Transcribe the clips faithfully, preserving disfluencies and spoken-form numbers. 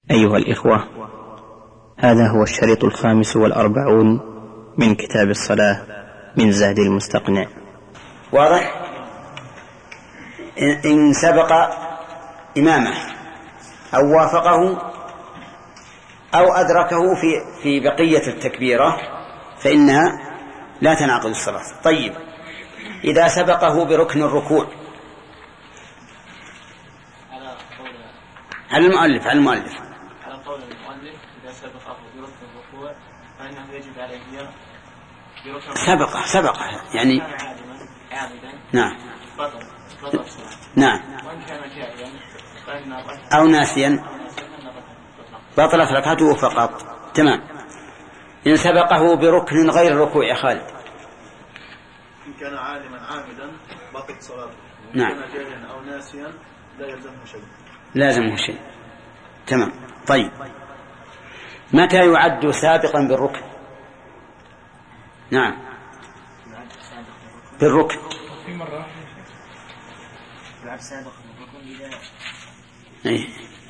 أيها الإخوة، هذا هو الشريط الخامس والأربعون من كتاب الصلاة من زاد المستقنع. واضح؟ إن سبق إمامه أو وافقه أو أدركه في في بقية التكبيرة فإنها لا تنعقد الصلاة. طيب، إذا سبقه بركن الركوع على المؤلف على المؤلف على قول المؤلف إذا سبقه بركن الركوع فإنه يجب عليه بركن سبقه سبقه يعني عامدا نعم بطل بطل الصلاة. نعم وإن كان جاهلا فإن أو ناسيا بطلت ركعته فقط. تمام. إن سبقه بركن غير الركوع يا خالد، إن كان عالما عامدا بطلت صلاته. نعم. إن كان جاهلا أو ناسيا لا يلزمه شيء. لازمه شيء. تمام. طيب، متى يعد سابقا بالركن؟ نعم بالركن في مرة يعد سابقا بالركن إذا أيه.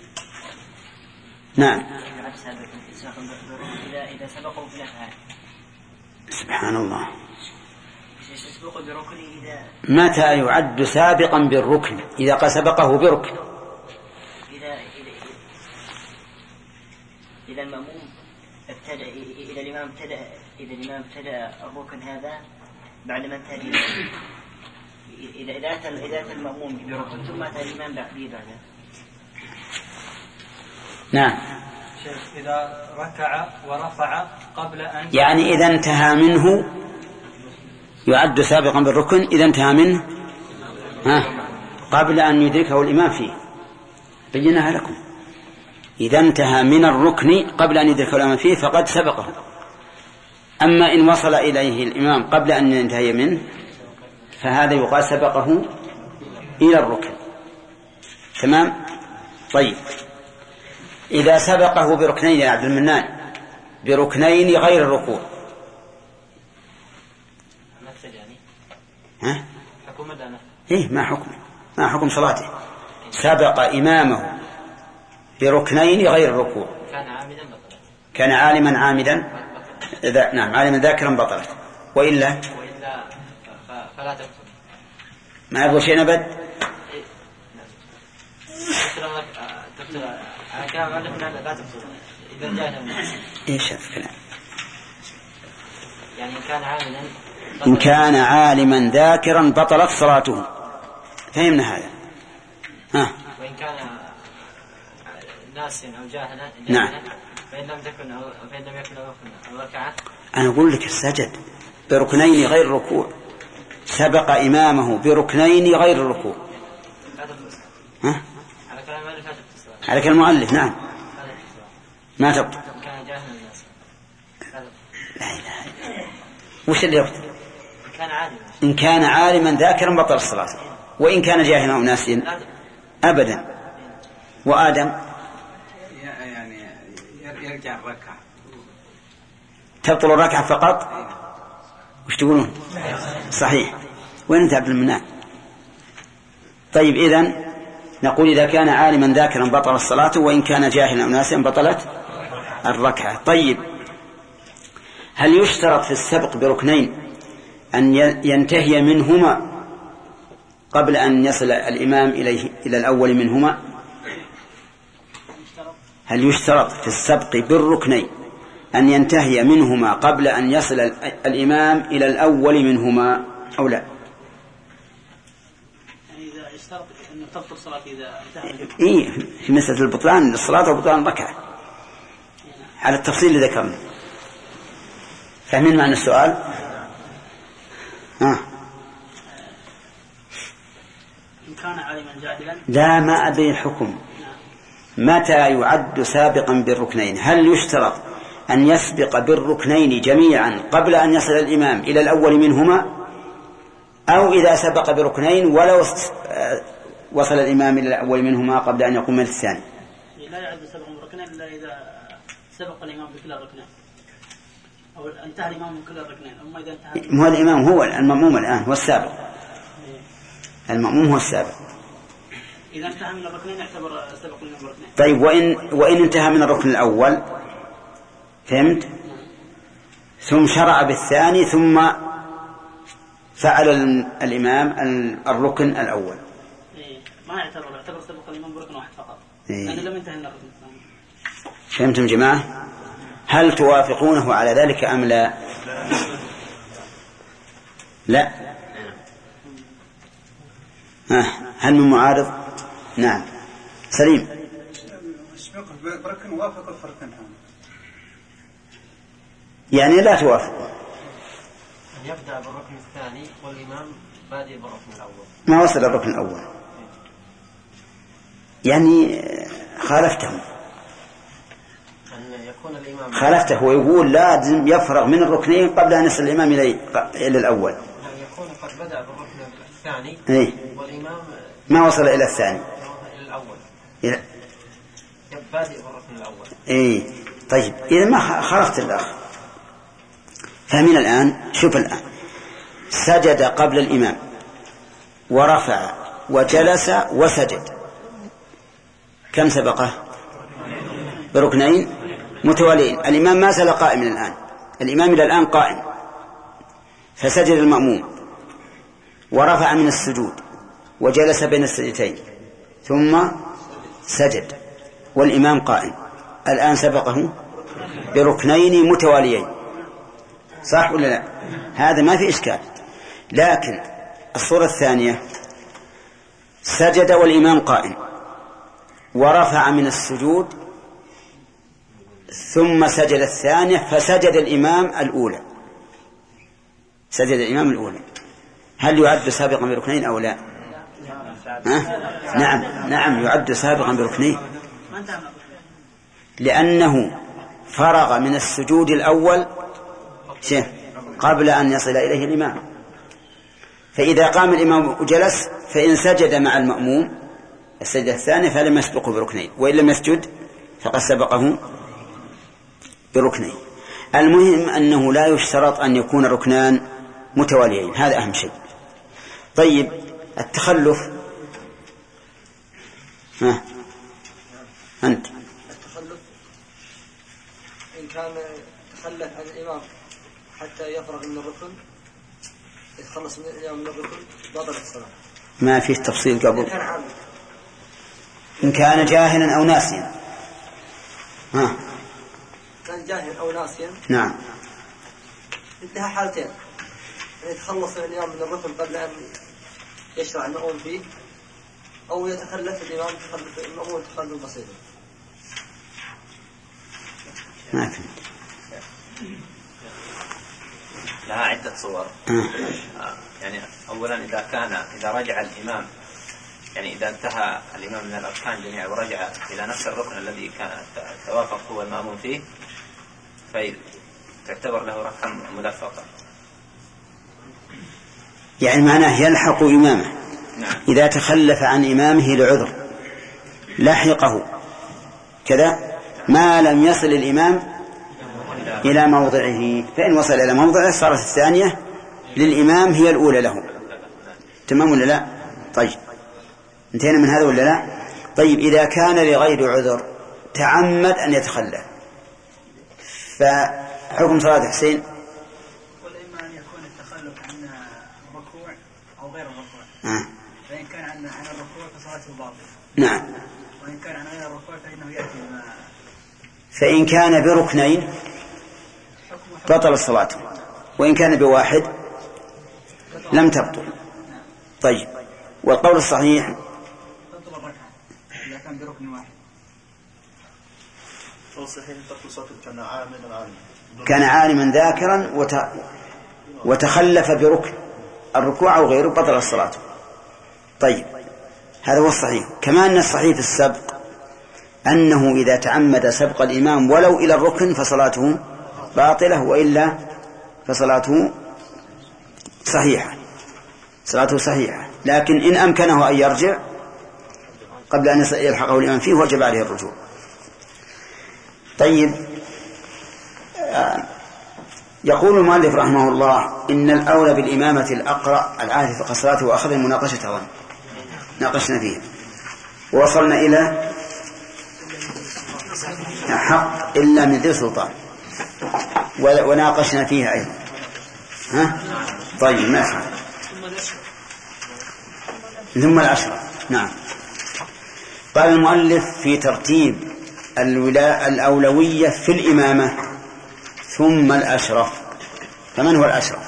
نعم يعد سابقا بالركن إذا إذا سبقه في الأفعال. سبحان الله. يسبق بركن إذا متى يعد سابقا بالركن؟ إذا قد سبقه بركن. إذا إذا إذا المأموم ابتدأ إذا الإمام ابتدأ إذا الإمام ابتدأ الركن هذا بعد ما انتهى إذا إذا أتى إذا أتى المأموم بركن ثم أتى الإمام بعده بعده. نعم. إذا ركع ورفع قبل أن يعني إذا انتهى منه يعد سابقا بالركن إذا انتهى منه ها قبل أن يدركه الإمام فيه. بيناها لكم. إذا انتهى من الركن قبل أن يدركه الإمام فيه فقد سبقه. أما إن وصل إليه الإمام قبل أن ينتهي منه فهذا يقال سبقه إلى الركن. تمام. طيب، إذا سبقه بركنين يا عبد المنان، بركنين غير الركوع، ها؟ حكم الآن. إيه ما حكم ما حكم صلاته؟ سبق إمامه بركنين غير الركوع. كان عامدا بطلت. كان عالما عامدا إذا نعم عالما ذاكرا بطلت، وإلا وإلا فلا تبطل. ما يبغى شيء أبد. تبطل على كلام المؤلف لا تبطل إذا جاء الناس. إيش الكلام؟ يعني إن كان عاملا إن كان عالما ذاكرا بطلت صلاته. فهمنا هذا. ها. وإن كان ناسيا أو جاهلا نعم. فإن لم تكن أو فإن لم يكن أو ركعة. أنا أقول لك السجد بركنين غير الركوع، سبق إمامه بركنين غير الركوع. ها؟ على كلام المؤلف لا تبطل. على كلام المؤلف نعم ما تبطل. كان جاهلا الناس. لا إله إلا الله. وش اللي يبطل؟ كان عالما. إن كان عالما ذاكرا بطل الصلاة، وإن كان جاهلا أو ناسيا أبدا. وآدم يعني يرجع الركعة تبطل الركعة فقط. وش تقولون؟ صحيح. وين أنت عبد المنان؟ طيب، إذن نقول إذا كان عالما ذاكرا بطل الصلاة، وإن كان جاهلا أو ناسيا بطلت الركعة. طيب، هل يشترط في السبق بركنين أن ينتهي منهما قبل أن يصل الإمام إليه إلى الأول منهما؟ هل يشترط في السبق بالركنين أن ينتهي منهما قبل أن يصل الإمام إلى الأول منهما أو لا؟ يعني إذا اشترط أن تبطل الصلاة إذا انتهى. إيه، في مسألة البطلان للصلاة وبطلان الركعة على التفصيل اللي ذكرنا. فاهمين معنى السؤال؟ ها. إن كان عالما جاهلا. لا، ما أدري الحكم. متى يعد سابقا بالركنين؟ هل يشترط أن يسبق بالركنين جميعا قبل أن يصل الإمام إلى الأول منهما، أو إذا سبق بركنين ولو وصل الإمام إلى الأول منهما قبل أن يقوم من الثاني؟ لا يعد سبقا بالركنين إلا إذا سبق الإمام بكل الركنين أو انتهى الإمام من كل الركنين. أما إذا انتهى هو الإمام هو المأموم الآن هو السابق. المأموم هو السابق. إذا انتهى من الركنين يعتبر سبق من الركنين. طيب وإن وإن انتهى من الركن الأول فهمت ثم شرع بالثاني ثم فعل الإمام الركن الأول إيه ما يعتبر يعتبر سبق الإمام بركن واحد فقط إيه. لأنه لم ينتهي من الركن الثاني. فهمتم جماعة؟ هل توافقونه على ذلك أم لا؟ لا. ها هل من معارض؟ نعم سليم. بركن وافق الفرقين يعني لا توافق. يبدأ بالركن الثاني والإمام بادئ بالركن الأول. ما وصل الركن الأول يعني خالفته. أن يكون الإمام خالفته ويقول لازم يفرغ من الركنين قبل أن يصل الإمام إلى الأول. يعني يكون قد بدأ بالركن الثاني إيه؟ والإمام ما وصل إلى الثاني إلى الأول. إلى بادئ بالركن الأول. إيه طيب إذا ما خالفت الأخ. فمن الآن شوف الآن سجد قبل الإمام ورفع وجلس وسجد كم سبقه؟ بركنين متواليين. الإمام ما زال قائما الآن الإمام إلى الآن قائم فسجد المأموم ورفع من السجود وجلس بين السجدتين ثم سجد والإمام قائم الآن سبقه بركنين متواليين صح ولا لا؟ هذا ما في إشكال. لكن الصورة الثانية سجد والإمام قائم ورفع من السجود ثم سجد الثانية فسجد الإمام الأولى سجد الإمام الأولى هل يعد سابقا بركنين أو لا؟ ها؟ نعم نعم يعد سابقا بركنين لأنه فرغ من السجود الأول قبل أن يصل إليه الإمام. فإذا قام الإمام وجلس فإن سجد مع المأموم السجدة الثانية فلم يسبقه بركنين وإن لم يسجد فقد سبقه بركنين. المهم أنه لا يشترط أن يكون ركنان متواليين هذا أهم شيء. طيب التخلف ها أنت التخلف إن كان تخلف عن الإمام حتى يفرغ من الركن يتخلص من الإمام من الركن بطل الصلاة. ما فيه تفصيل قبل إن كان جاهلا أو ناسيا. ها كان جاهل أو ناسيا نعم لها حالتين يتخلص من الإمام من الركن قبل أن يشرع المأموم فيه أو يتخلف الإمام تخلف المأموم تخلف بسيطا. ما في لها عدة صور. آه. يعني أولا إذا كان إذا رجع الإمام يعني إذا انتهى الإمام من الأركان جميعا ورجع إلى نفس الركن الذي كان توافق هو المأموم فيه فتعتبر له ركعة ملفقة يعني معناه يلحق إمامه. نعم. إذا تخلف عن إمامه لعذر لحقه كذا ما لم يصل الإمام إلى موضعه فإن وصل إلى موضعه صارت الثانية للإمام هي الأولى له. تمام ولا لا؟ طيب انتهينا من هذا ولا لا؟ طيب إذا كان لغير عذر تعمد أن يتخلف فحكم صلاة حسين والإما أن يكون التخلف عن الركوع أو غير الركوع. آه. فإن كان عن عن الركوع فصلاته باطلة. نعم. وإن كان عن غير الركوع فإنه يأتي ما فإن كان بركنين بطل الصلاة وإن كان بواحد لم تبطل. طيب والقول الصحيح تبطل الركعة إذا كان بركن واحد. صحيح تبطل صلاة كان عالما عالما كان عالما ذاكرا وت... وتخلف بركن الركوع أو غيره بطل الصلاة. طيب هذا هو الصحيح. كما أن الصحيح في السبق أنه إذا تعمد سبق الإمام ولو إلى الركن فصلاته باطلة وإلا فصلاته صحيحة صلاته صحيحة. لكن إن أمكنه أن يرجع قبل أن يلحقه الإمام فيه وجب عليه الرجوع. طيب يقول المؤلف رحمه الله إن الأولى بالإمامة الأقرأ العارف قصراته وأخذ المناقشة أظن ناقشنا فيه. وصلنا إلى حق إلا من ذي سلطان وناقشنا فيها أيضا. ها؟ طيب ماشي. ثم الأشرف. نعم. قال المؤلف في ترتيب الولاء الأولوية في الإمامة ثم الأشرف. فمن هو الأشرف؟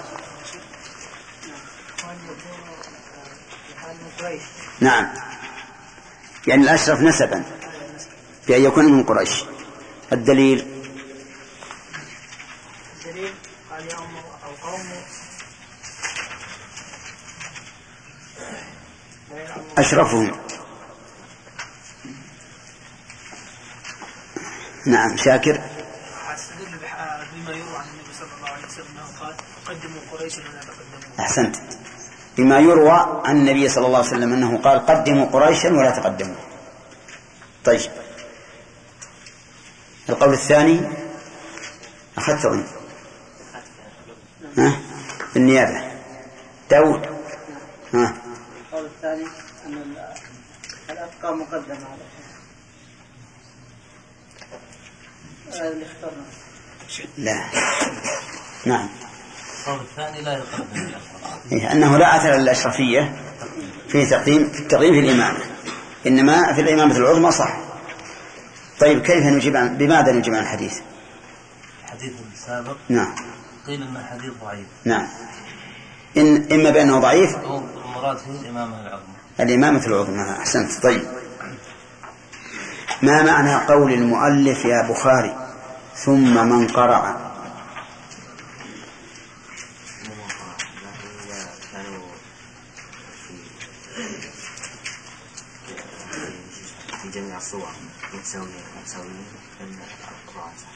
نعم، يعني الأشرف نسبا بأن يكون من قريش. الدليل الدليل قال يا أم القوم أشرفهم. نعم. شاكر. أستدل بما يروى عن النبي صلى الله عليه وسلم أنه قال قدموا قريشا ولا تقدموا. أحسنت. بما يروى عن النبي صلى الله عليه وسلم أنه قال قدموا قريشا ولا تقدموا. طيب القول الثاني أخذته أنت ها بالنيابة. داود. ها. القول الثاني أن الأفقى مقدمة على اللي اخترنا. لا. نعم. القول الثاني لا يقدم إيه أنه لا أثر للأشرفية في تقديم التقديم في الإمامة، إنما في الإمامة العظمى صح. طيب كيف نجيب عن بماذا نجيب عن الحديث؟ الحديث السابق نعم قيل إن الحديث ضعيف. نعم. إن إما بأنه ضعيف أو المراد فيه الإمامة العظمى. الإمامة العظمى. أحسنت. طيب ما معنى قول المؤلف يا بخاري ثم من قرأ؟ في جميع الصور متساويين متساويين فإن القرآن صح.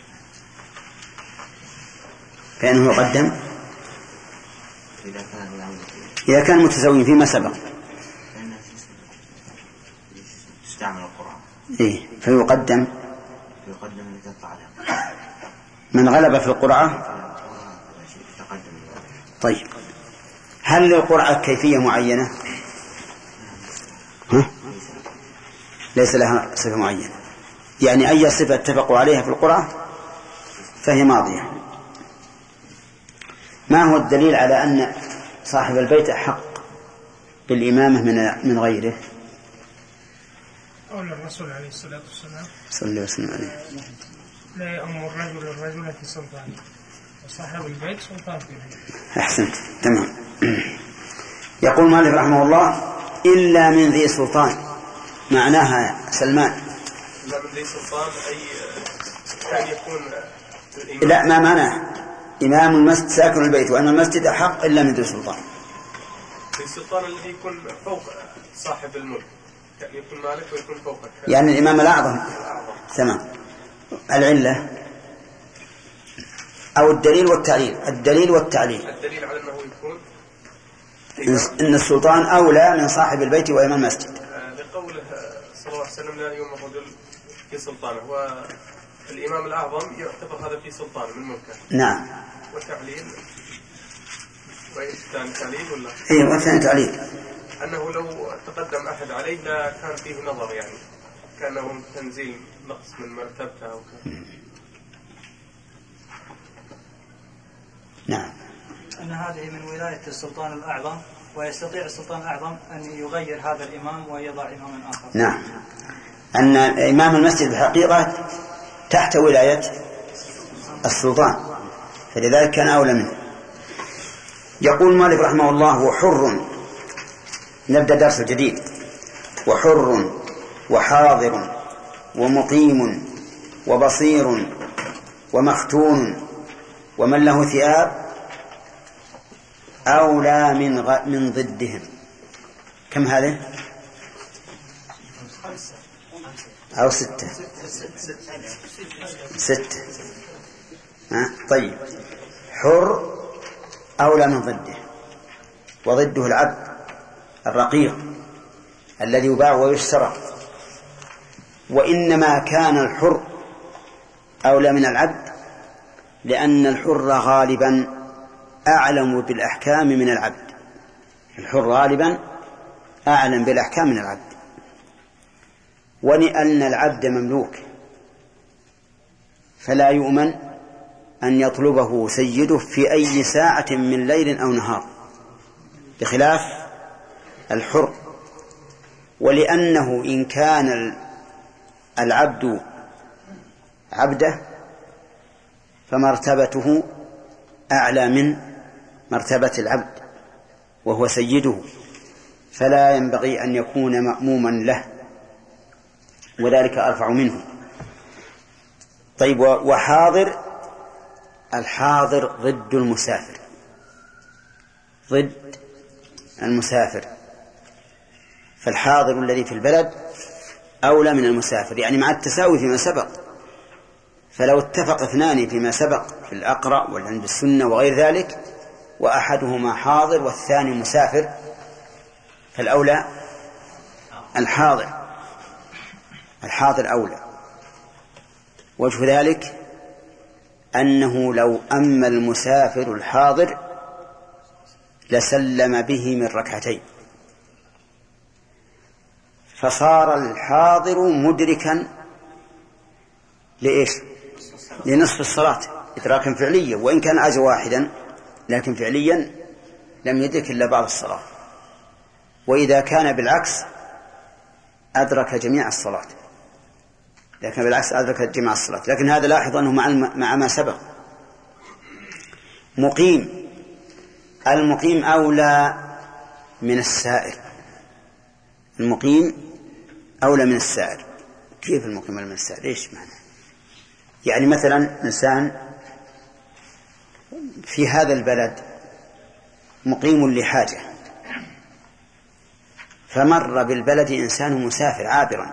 فإنه يقدم إذا كان يعني إذا كان متساويين فيما سبق فإن تستعمل القرآن. إيه فيقدم يقدم من تقطع عليه من غلب في القرعة. طيب هل للقرعة كيفية معينة؟ ها؟ ليس لها صفة معينة، يعني أي صفة اتفقوا عليها في القرعة فهي ماضية. ما هو الدليل على أن صاحب البيت أحق بالإمامة من من غيره؟ قول الرسول عليه الصلاة والسلام صلى الله عليه وسلم لا يأمر الرجل الرجل في سلطانه وصاحب البيت سلطان في البيت. أحسنت. تمام. يقول مالك رحمه الله إلا من ذي سلطان. معناها سلمان إلا من ذي سلطان أي كان يكون لا ما معناه إمام المسجد ساكن البيت وأن المسجد أحق إلا من ذي سلطان. ذي سلطان الذي يكون فوق صاحب الملك، يعني يكون مالك ويكون فوقك، يعني الإمام الأعظم. تمام. العلة أو الدليل والتعليل. الدليل والتعليل الدليل على أنه يكون إن السلطان أولى من صاحب البيت وإمام المسجد لقوله صلى الله عليه وسلم لا يؤم الرجل في سلطانه، والإمام الأعظم يعتبر هذا في سلطانه من ملكه. نعم. وتعليل وإيش كان تعليل ولا؟ إيه وثاني تعليل أنه لو تقدم أحد عليه لا كان فيه نظر، يعني كأنه تنزيل نقص من مرتبته أو كذا. نعم. أن هذه من ولاية السلطان الأعظم، ويستطيع السلطان الأعظم أن يغير هذا الإمام ويضع إماما آخر. نعم. أن إمام المسجد بحقيقة تحت ولاية السلطان، فلذلك كان أولى منه. يقول مالك رحمه الله وحر. نبدأ درس جديد. وحر وحاضر ومقيم وبصير ومختون ومن له ثياب أولى من غ... من ضدهم. كم هذه؟ أو ستة ستة. ها؟ طيب حر أولى من ضده، وضده العبد الرقيق الذي يباع ويشترى. وإنما كان الحر أولى من العبد لأن الحر غالبا أعلم بالأحكام من العبد. الحر غالبا أعلم بالأحكام من العبد. ولأن العبد مملوك فلا يؤمن أن يطلبه سيده في أي ساعة من ليل أو نهار بخلاف الحر. ولأنه إن كان العبد عبده فمرتبته أعلى من مرتبة العبد وهو سيده، فلا ينبغي أن يكون مأموما له، وذلك أرفع منه. طيب، وحاضر، الحاضر ضد المسافر، ضد المسافر، فالحاضر الذي في البلد أولى من المسافر، يعني مع التساوي فيما سبق. فلو اتفق اثنان فيما سبق في الأقرأ والعند السنة وغير ذلك وأحدهما حاضر والثاني مسافر فالأولى الحاضر، الحاضر أولى. وجه ذلك أنه لو أما المسافر الحاضر لسلم به من ركعتين، فصار الحاضر مدركا لإيش؟ لنصف الصلاة إدراكا فعليا، وإن كان أجر واحدا لكن فعليا لم يدرك إلا بعض الصلاة. وإذا كان بالعكس أدرك جميع الصلاة، لكن بالعكس أدرك جميع الصلاة. لكن هذا لاحظ أنه مع, مع ما سبق. مقيم، المقيم أولى من السائر، المقيم أولى من السائر. كيف المقيم أولى من السائر؟ إيش معنى؟ يعني مثلا إنسان في هذا البلد مقيم لحاجة، فمر بالبلد إنسان مسافر عابرا،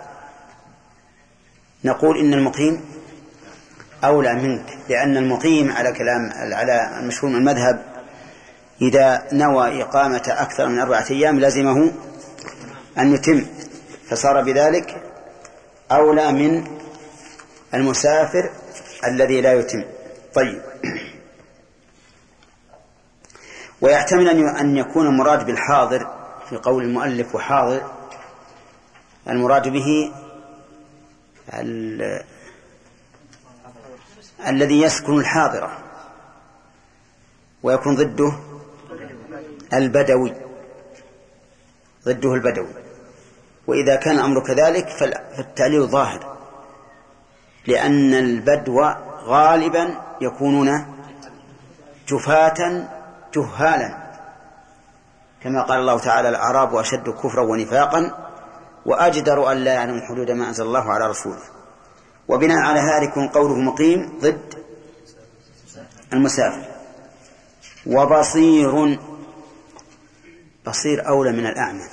نقول إن المقيم أولى منك، لأن المقيم على كلام على المشهور من المذهب إذا نوى إقامة أكثر من أربعة أيام لازمه أن يتم، فصار بذلك أولى من المسافر الذي لا يتم. طيب، ويحتمل أن يكون المراد بالحاضر في قول المؤلف وحاضر المراد به ال... الذي يسكن الحاضرة، ويكون ضده البدوي، ضده البدوي. وإذا كان الأمر كذلك فالتعليل ظاهر، لأن البدو غالبا يكونون جفاة جهالا، كما قال الله تعالى: الأعراب أشد كفرا ونفاقا وأجدر أن لا يعلموا حدود ما أنزل الله على رسوله. وبناء على هذا يكون قوله مقيم ضد المسافر. وبصير، بصير أولى من الأعمى،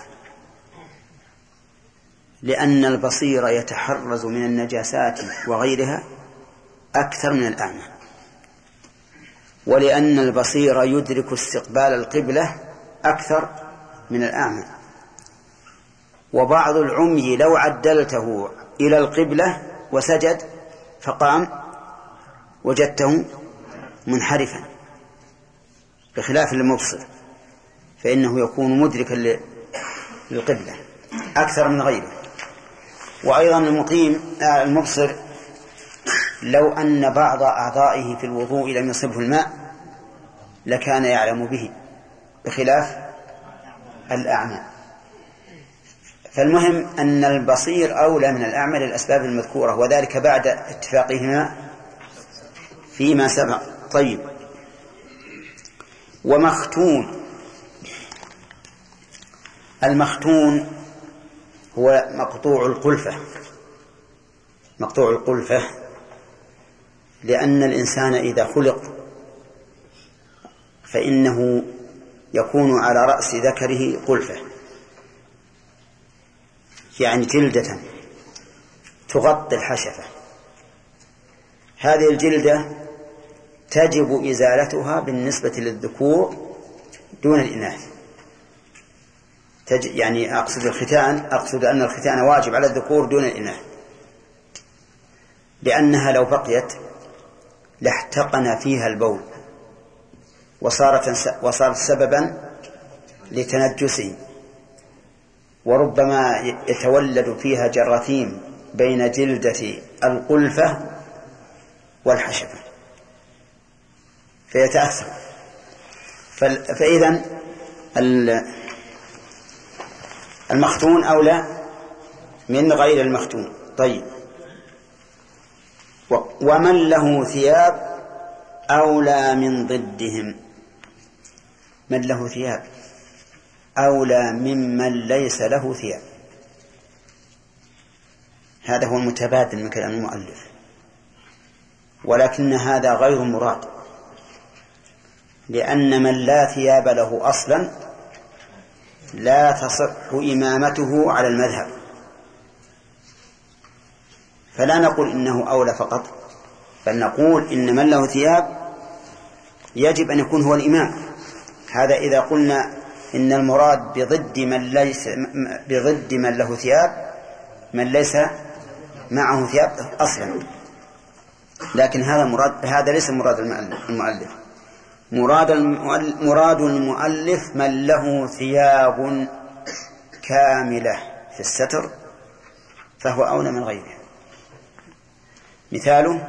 لأن البصير يتحرز من النجاسات وغيرها أكثر من الأعمى، ولأن البصير يدرك استقبال القبلة أكثر من الأعمى. وبعض العمي لو عدلته إلى القبلة وسجد فقام وجدته منحرفا، بخلاف المبصر فإنه يكون مدركا للقبلة أكثر من غيره. وأيضا المقيم المبصر لو أن بعض أعضائه في الوضوء لم يصبه الماء لكان يعلم به، بخلاف الأعمى. فالمهم أن البصير أولى من الأعمى للأسباب المذكورة، وذلك بعد اتفاقهما فيما سبق. طيب، ومختون، المختون هو مقطوع القلفة، مقطوع القلفة، لأن الإنسان إذا خلق فإنه يكون على رأس ذكره قلفة، يعني جلدة تغطي الحشفة. هذه الجلدة تجب إزالتها بالنسبة للذكور دون الإناث. يعني أقصد الختان، أقصد أن الختان واجب على الذكور دون الإناث، لأنها لو بقيت لاحتقن فيها البول وصارت وصارت سببا لتنجسه، وربما يتولد فيها جراثيم بين جلدة القلفة والحشفة فيتأثر. فإذا المختون أولى من غير المختون. طيب، ومن له ثياب أولى من ضدهم. من له ثياب أولى ممن ليس له ثياب، هذا هو المتبادل من كلام المؤلف، ولكن هذا غير مراد، لأن من لا ثياب له أصلا لا تصح إمامته على المذهب، فلا نقول إنه أولى فقط، بل نقول إن من له ثياب يجب أن يكون هو الإمام. هذا إذا قلنا إن المراد بضد من ليس بضد من له ثياب من ليس معه ثياب أصلا، لكن هذا مراد، هذا ليس مراد المؤلف. مراد مراد المؤلف من له ثياب كاملة في الستر فهو أولى من غيره. مثاله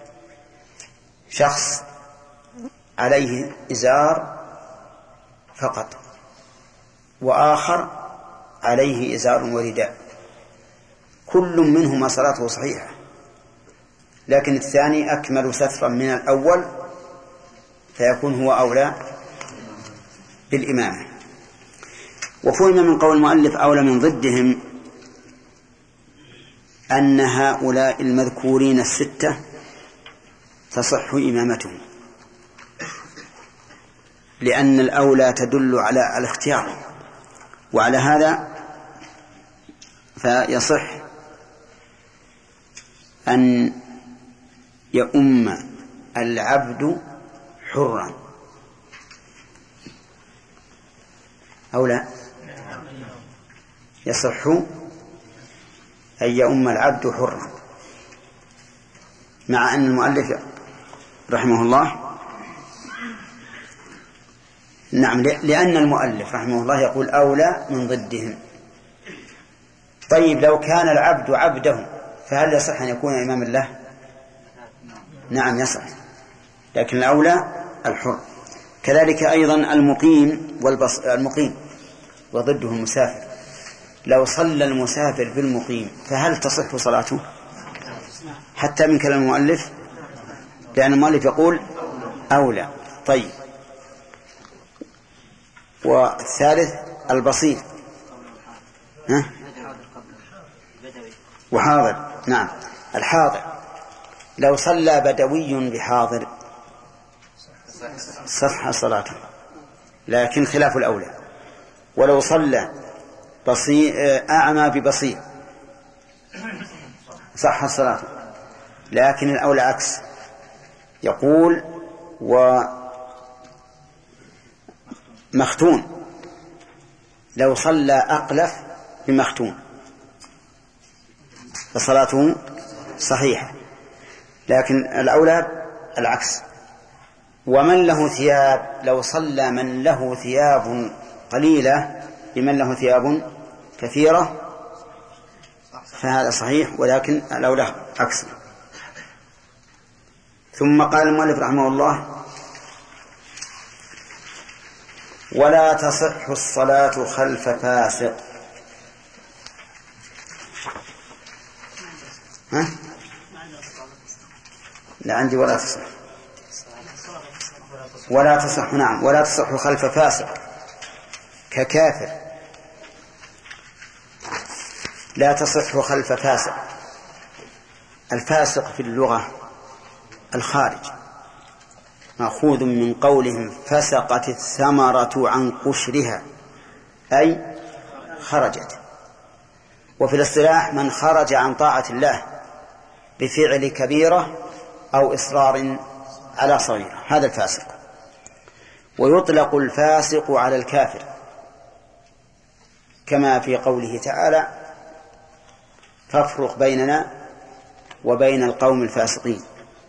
شخص عليه إزار فقط، وآخر عليه إزار ورداء، كل منهما صلاته صحيحة، لكن الثاني أكمل سترا من الأول، فيكون هو أولى بالإمامة. وفهم من قول المؤلف أولى من ضدهم أن هؤلاء المذكورين الستة تصح إمامتهم، لأن الأولى تدل على الاختيار، وعلى هذا فيصح أن يؤم العبد حرا أو لا؟ يصح أن يؤم العبد حرا، مع أن المؤلف رحمه الله نعم لأن المؤلف رحمه الله يقول أولى من ضدهم. طيب، لو كان العبد عبده فهل يصح أن يكون إمام الله؟ نعم يصح، لكن الأولى الحر. كذلك أيضا المقيم والبص... المقيم وضده المسافر، لو صلى المسافر بالمقيم فهل تصح صلاته؟ حتى من كلام المؤلف، لأن المؤلف يقول أولى. طيب، والثالث البصير ها؟ وحاضر. نعم، الحاضر لو صلى بدوي بحاضر صح صلاته، لكن خلاف الأولى. ولو صلى بصير أعمى ببصير صح صلاته، لكن الأولى عكس. يقول ومختون لو صلى أقلف بمختون فصلاته صحيحة، لكن الأولى العكس. ومن له ثياب لو صلى من له ثياب قليلة بمن له ثياب كثيرة فهذا صحيح، ولكن الأولى عكس. ثم قال المؤلف رحمه الله: ولا تصح الصلاة خلف فاسق. ها؟ لا عندي ولا تصح، ولا تصح. نعم، ولا تصح خلف فاسق ككافر، لا تصح خلف فاسق. الفاسق في اللغة الخارج، مأخوذ من قولهم فسقت الثمرة عن قشرها، أي خرجت. وفي الاصطلاح من خرج عن طاعة الله بفعل كبيرة أو إصرار على صغيرة، هذا الفاسق. ويطلق الفاسق على الكافر، كما في قوله تعالى: فافرق بيننا وبين القوم الفاسقين،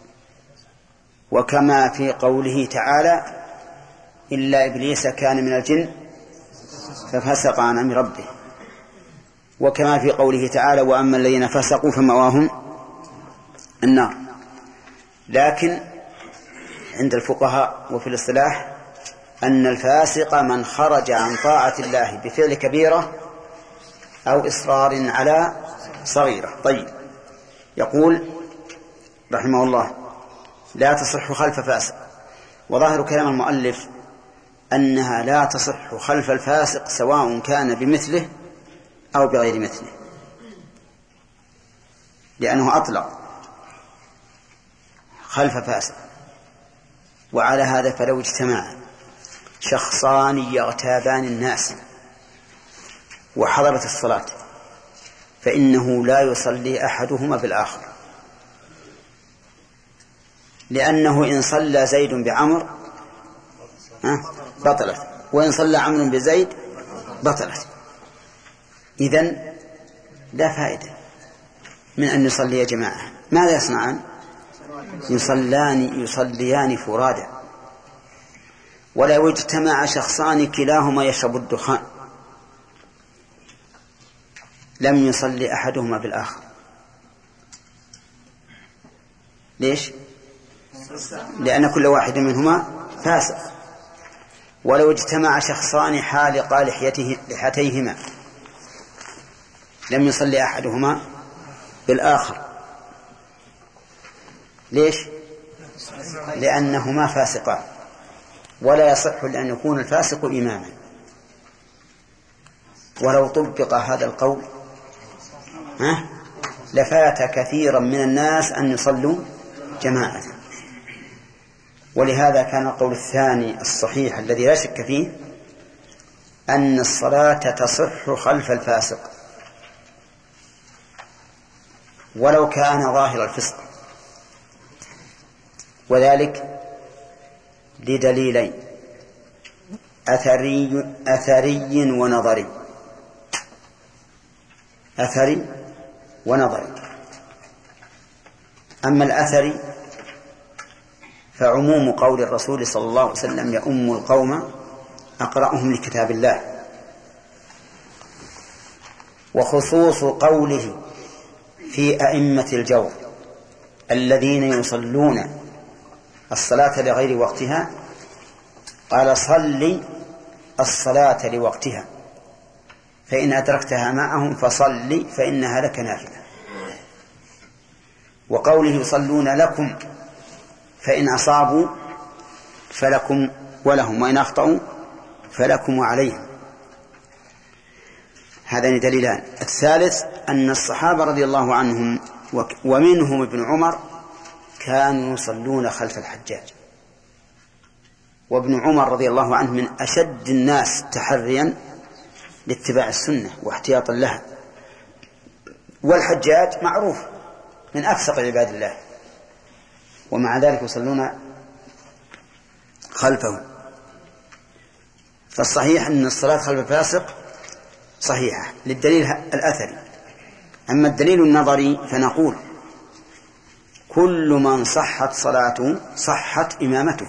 وكما في قوله تعالى: إلا إبليس كان من الجن ففسق عن أمر ربه. وكما في قوله تعالى وأما الذين فسقوا فمأواهم النار. لكن عند الفقهاء وفي الاصطلاح أن الفاسق من خرج عن طاعة الله بفعل كبيرة أو إصرار على صغيرة. طيب، يقول رحمه الله لا تصح خلف فاسق، وظاهر كلام المؤلف أنها لا تصح خلف الفاسق سواء كان بمثله أو بغير مثله، لأنه أطلق خلف فاسق. وعلى هذا فلو اجتمع شخصان يغتابان الناس وحضرت الصلاة فإنه لا يصلي أحدهما بالآخر، لأنه إن صلى زيد بعمر بطلت، وإن صلى عمرو بزيد بطلت. إذن لا فائدة من أن يصلي جماعة. ماذا يصنعان؟ يصليان يصليان فرادا. ولو اجتمع شخصان كلاهما يشرب الدخان لم يصلي أحدهما بالآخر. ليش؟ لأن كل واحد منهما فاسق. ولو اجتمع شخصان حالقا لحيتيهما لم يصلي أحدهما بالآخر. ليش؟ لأنهما فاسقان، ولا يصح لأن يكون الفاسق إماما. ولو طبق هذا القول ها لفات كثيرا من الناس أن يصلوا جماعة. ولهذا كان القول الثاني الصحيح الذي لا شك فيه أن الصلاة تصح خلف الفاسق ولو كان ظاهر الفسق، وذلك لدليلين أثري, أثري ونظري أثري ونظري. أما الأثري فعموم قول الرسول صلى الله عليه وسلم يؤم القوم أقرأهم لكتاب الله، وخصوص قوله في أئمة الجور الذين يصلون الصلاة لغير وقتها قال صل الصلاة لوقتها فإن أدركتها معهم فصل فإنها لك نافلة. وقوله يصلون لكم فإن أصابوا فلكم ولهم وإن أخطأوا فلكم وعليهم. هذان دليلان. الثالث أن الصحابة رضي الله عنهم ومنهم ابن عمر كانوا يصلون خلف الحجاج، وابن عمر رضي الله عنه من أشد الناس تحريا لاتباع السنة واحتياطا لها، والحجاج معروف من أفسق عباد الله، ومع ذلك يصلون خلفه. فالصحيح أن الصلاة خلف الفاسق صحيحة للدليل الأثري. أما الدليل النظري فنقول كل من صحت صلاته صحت إمامته،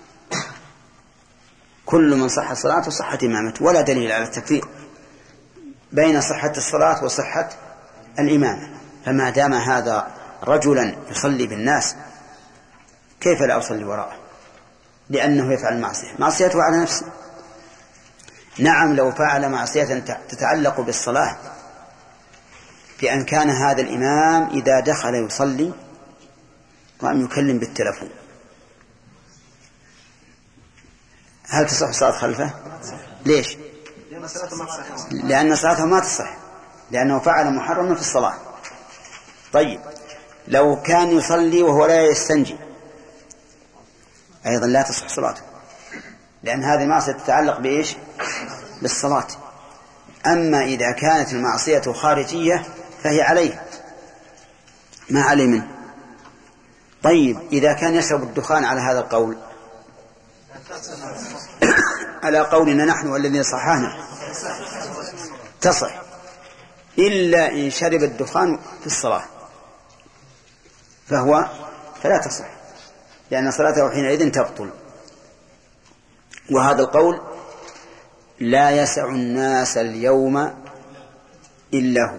كل من صحت صلاته صحت إمامته، ولا دليل على التكفير بين صحة الصلاة وصحة الإمامة. فما دام هذا رجلا يصلي بالناس كيف لا أصلي وراءه؟ لأنه يفعل معصية، معصيته على نفسه. نعم لو فعل معصية تتعلق بالصلاة بأن كان هذا الإمام إذا دخل يصلي قام يكلم بالتلفون، هل تصح الصلاة خلفه؟ ليش؟ لأن صلاته ما تصح، لأنه فعل محرما في الصلاة. طيب لو كان يصلي وهو لا يستنجي أيضا لا تصح صلاته، لأن هذه المعصية تتعلق بإيش؟ بالصلاة. أما إذا كانت المعصية خارجية فهي عليه ما عليه منه. طيب إذا كان يشرب الدخان على هذا القول على قولنا نحن والذين صححنا تصح، إلا إن شرب الدخان في الصلاة فهو فلا تصح، لأن صلاته حينئذ تبطل. وهذا القول لا يسع الناس اليوم إلا هو،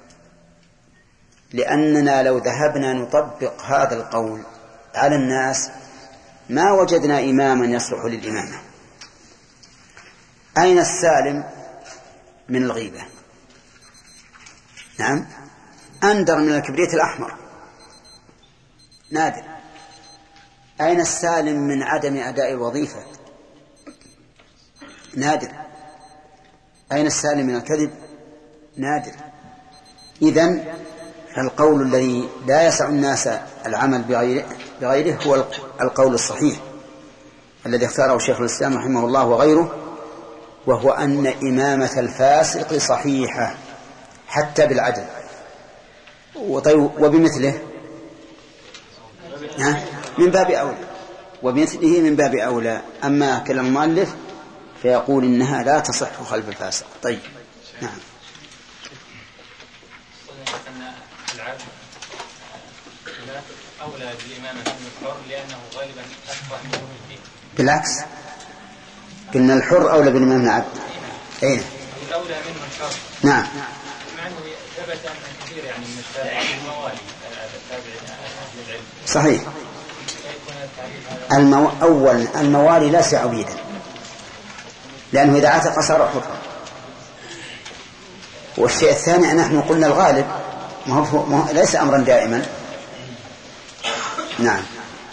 لأننا لو ذهبنا نطبق هذا القول على الناس ما وجدنا إماما يصلح للإمامة. أين السالم من الغيبة؟ نعم، أندر من الكبريت الأحمر، نادر. أين السالم من عدم أداء الوظيفة؟ نادر. أين السالم من الكذب؟ نادر. إذن فالقول الذي لا يسع الناس العمل بغيره, بغيره هو القول الصحيح الذي اختاره شيخ الإسلام رحمه الله وغيره، وهو أن إمامة الفاسق صحيحة حتى بالعدل. وبمثله من باب أولى، وبمثله من باب أولى. أما كلام المؤلف فيقول إنها لا تصح خلف الفاسق. طيب نعم. العبد أولى بالإمامة من الحر لأنه غالبا أفقه منه فيه. بالعكس، قلنا الحر أولى بالإمام من العبد. أين؟ أولى منه الحر. نعم. مع أنه ثبت أن كثير يعني من التابعين الموالي التابعين أهل العلم. صحيح. المو... أول الموالي لا عبيدا، لأنه إذا عتق صار حرا. والشيء الثاني نحن قلنا الغالب ما هو ما هو ليس أمرا دائما. نعم.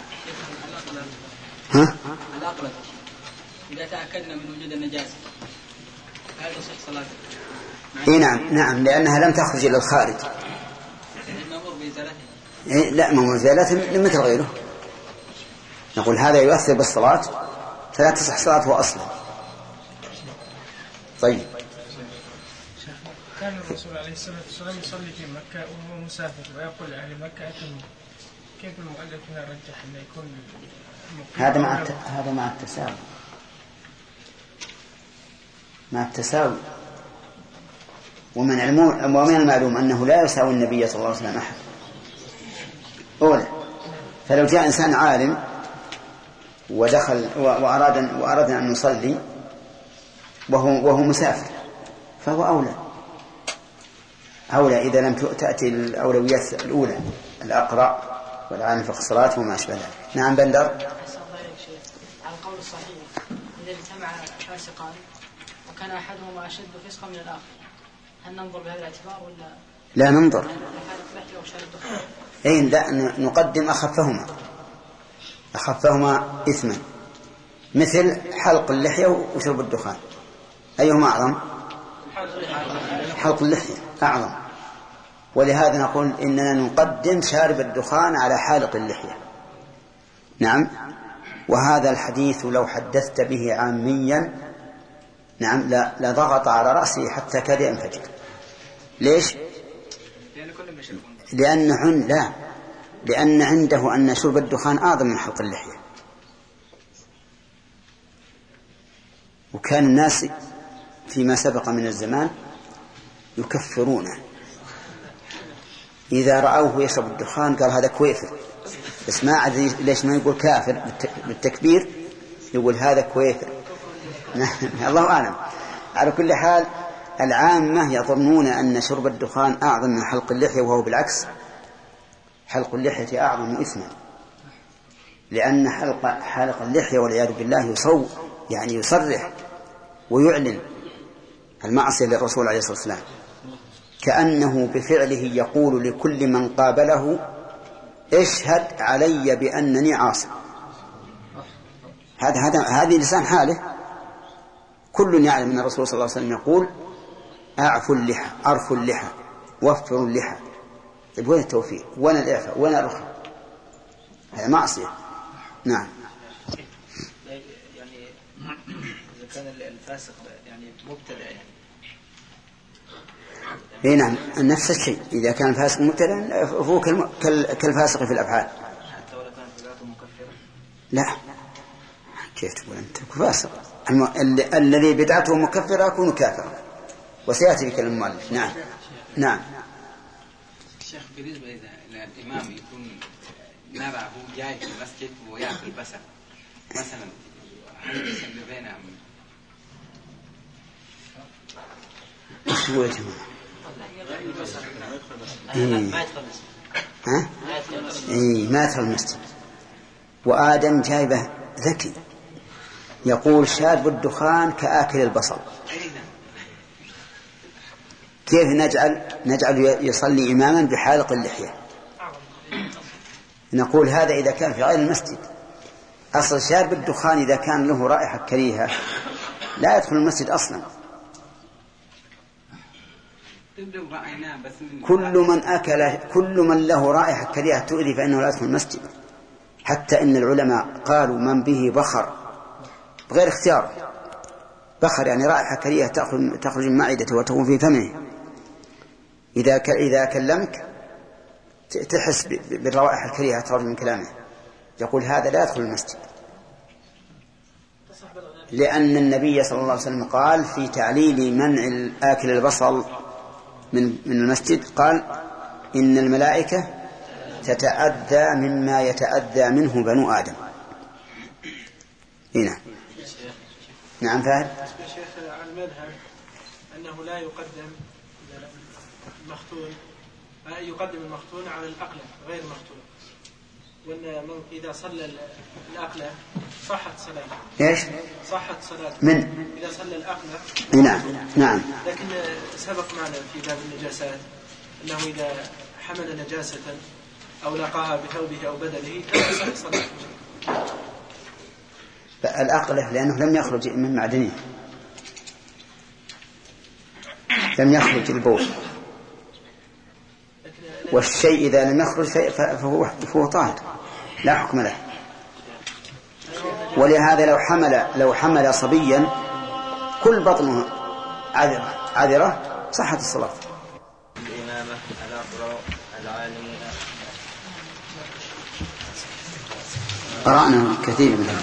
ها؟ الأقرب إذا تأكدنا من وجود النجاسة هل تصح صلاته؟ إيه نعم نعم، لأنها لم تخرج إلى الخارج. المأمور بإزالته. إيه لا، مأمور بإزالته مثل غيره. نقول هذا يؤثر بالصلاة فلا تصح صلاته أصلا. طيب. كان الرسول عليه الصلاة والسلام يصلي في مكة وهو مسافر ويقول لأهل مكة أتموا. كيف المؤلف هنا رجح أن يكون هذا مع الت... هذا مع التساوي مع التساوي ومن علمون ومن المعلوم أنه لا يساوي النبي صلى الله عليه وسلم أحد. أولا فلو جاء إنسان عالم ودخل وأراد وأردنا أن نصلي وهو وهو مسافر فهو أولى أولى إذا لم تأتي الأولويات الأولى الأقرأ والعالم في الصلاة وما أشبه ذلك. نعم بندر. على القول الصحيح إذا اجتمع فاسقان وكان أحدهما أشد فسقا من الآخر هل ننظر بهذا الاعتبار ولا لا ننظر؟ أي لا، نقدم أخفهما أخفهما إثما، مثل حلق اللحية وشرب الدخان، أيهما أعظم؟ حلق اللحية أعظم، ولهذا نقول إننا نقدم شارب الدخان على حالق اللحية. نعم. وهذا الحديث لو حدثت به عاميا نعم لا لضغط على رأسه حتى كاد ينفجر. ليش؟ لأن عن لا لأن عنده أن شرب الدخان أعظم من حلق اللحية. وكان الناس فيما سبق من الزمان يكفرونه إذا رأوه يشرب الدخان قال هذا كويفر، بس ما أدري ليش ما يقول كافر بالتكبير، يقول هذا كويفر. الله أعلم. على كل حال العامة يظنون أن شرب الدخان أعظم من حلق اللحية، وهو بالعكس، حلق اللحية أعظم إثما، لأن حلق حلق اللحية والعياذ بالله يصو يعني يصرح ويعلن المعصية للرسول عليه الصلاة والسلام، كأنه بفعله يقول لكل من قابله اشهد علي بأنني عاصي. هذا هذا هذه لسان حاله. كل يعلم أن الرسول صلى الله عليه وسلم يقول أعفوا اللحى، أرفوا اللحى، وفروا اللحى. طيب وين التوفيق؟ وين الإعفاء؟ وين الرخاء؟ هذا معصية. نعم. يعني إذا كان الفاسق يعني مبتدع يعني. اي نعم نفس الشيء، إذا كان الفاسق مبتدع فهو كالفاسق في الأفعال. حتى ولا كانت بدعته مكفرة؟ لا، كيف تقول أنت فاسق؟ الم... الذي بدعته مكفرة يكون كافرا، وسيأتي بكلام المؤلف. نعم نعم. الشيخ بالنسبة إذا الإمام يكون نراه جاي في المسجد ويأكل بصل مثلا، هل يسمى بينهم؟ ايش تقول يا جماعة؟ ما يدخل المسجد. ها؟ إيه ما يدخل المسجد. وآدم جايبه ذكي يقول شارب الدخان كآكل البصل. كيف نجعل نجعل يصلي إماما بحالق اللحية؟ نقول هذا إذا كان في غير المسجد. أصل شارب الدخان إذا كان له رائحة كريهة لا يدخل المسجد أصلا. كل من أكل كل من له رائحة كريهة تؤذي فإنه لا يدخل المسجد. حتى إن العلماء قالوا من به بخر بغير اختيار، بخر يعني رائحة كريهة تخرج من معدته وتكون في فمه، إذا إذا كلمك تحس بالروائح الكريهة تخرج من كلامه، يقول هذا لا يدخل المسجد، لأن النبي صلى الله عليه وسلم قال في تعليل منع آكل البصل من من المسجد قال إن الملائكة تتأذى مما يتأذى منه بنو آدم. هنا نعم فهد. يا شيخ على المذهب أنه لا يقدم المختون، يقدم المختون على الأقلة غير المختون، وأن إذا صلى الأقلة صحت صلاته. إيش؟ صحت صلاته. من؟ إذا صلى الأقلة. نعم نعم. لكن سبق معنا في باب النجاسات أنه إذا حمل نجاسة أو لقاها بثوبه أو بدنه لا يصح صلاته. الأقلة لأنه لم يخرج من معدنه، لم يخرج البول، والشيء إذا لم يخرج فهو, فهو طاهر لا حكم له. ولهذا لو حمل لو حمل صبيا كل بطنه عذرة عذرة صحت الصلاة. الإمامة الأقرأ العالم. قرأنا كثير منها.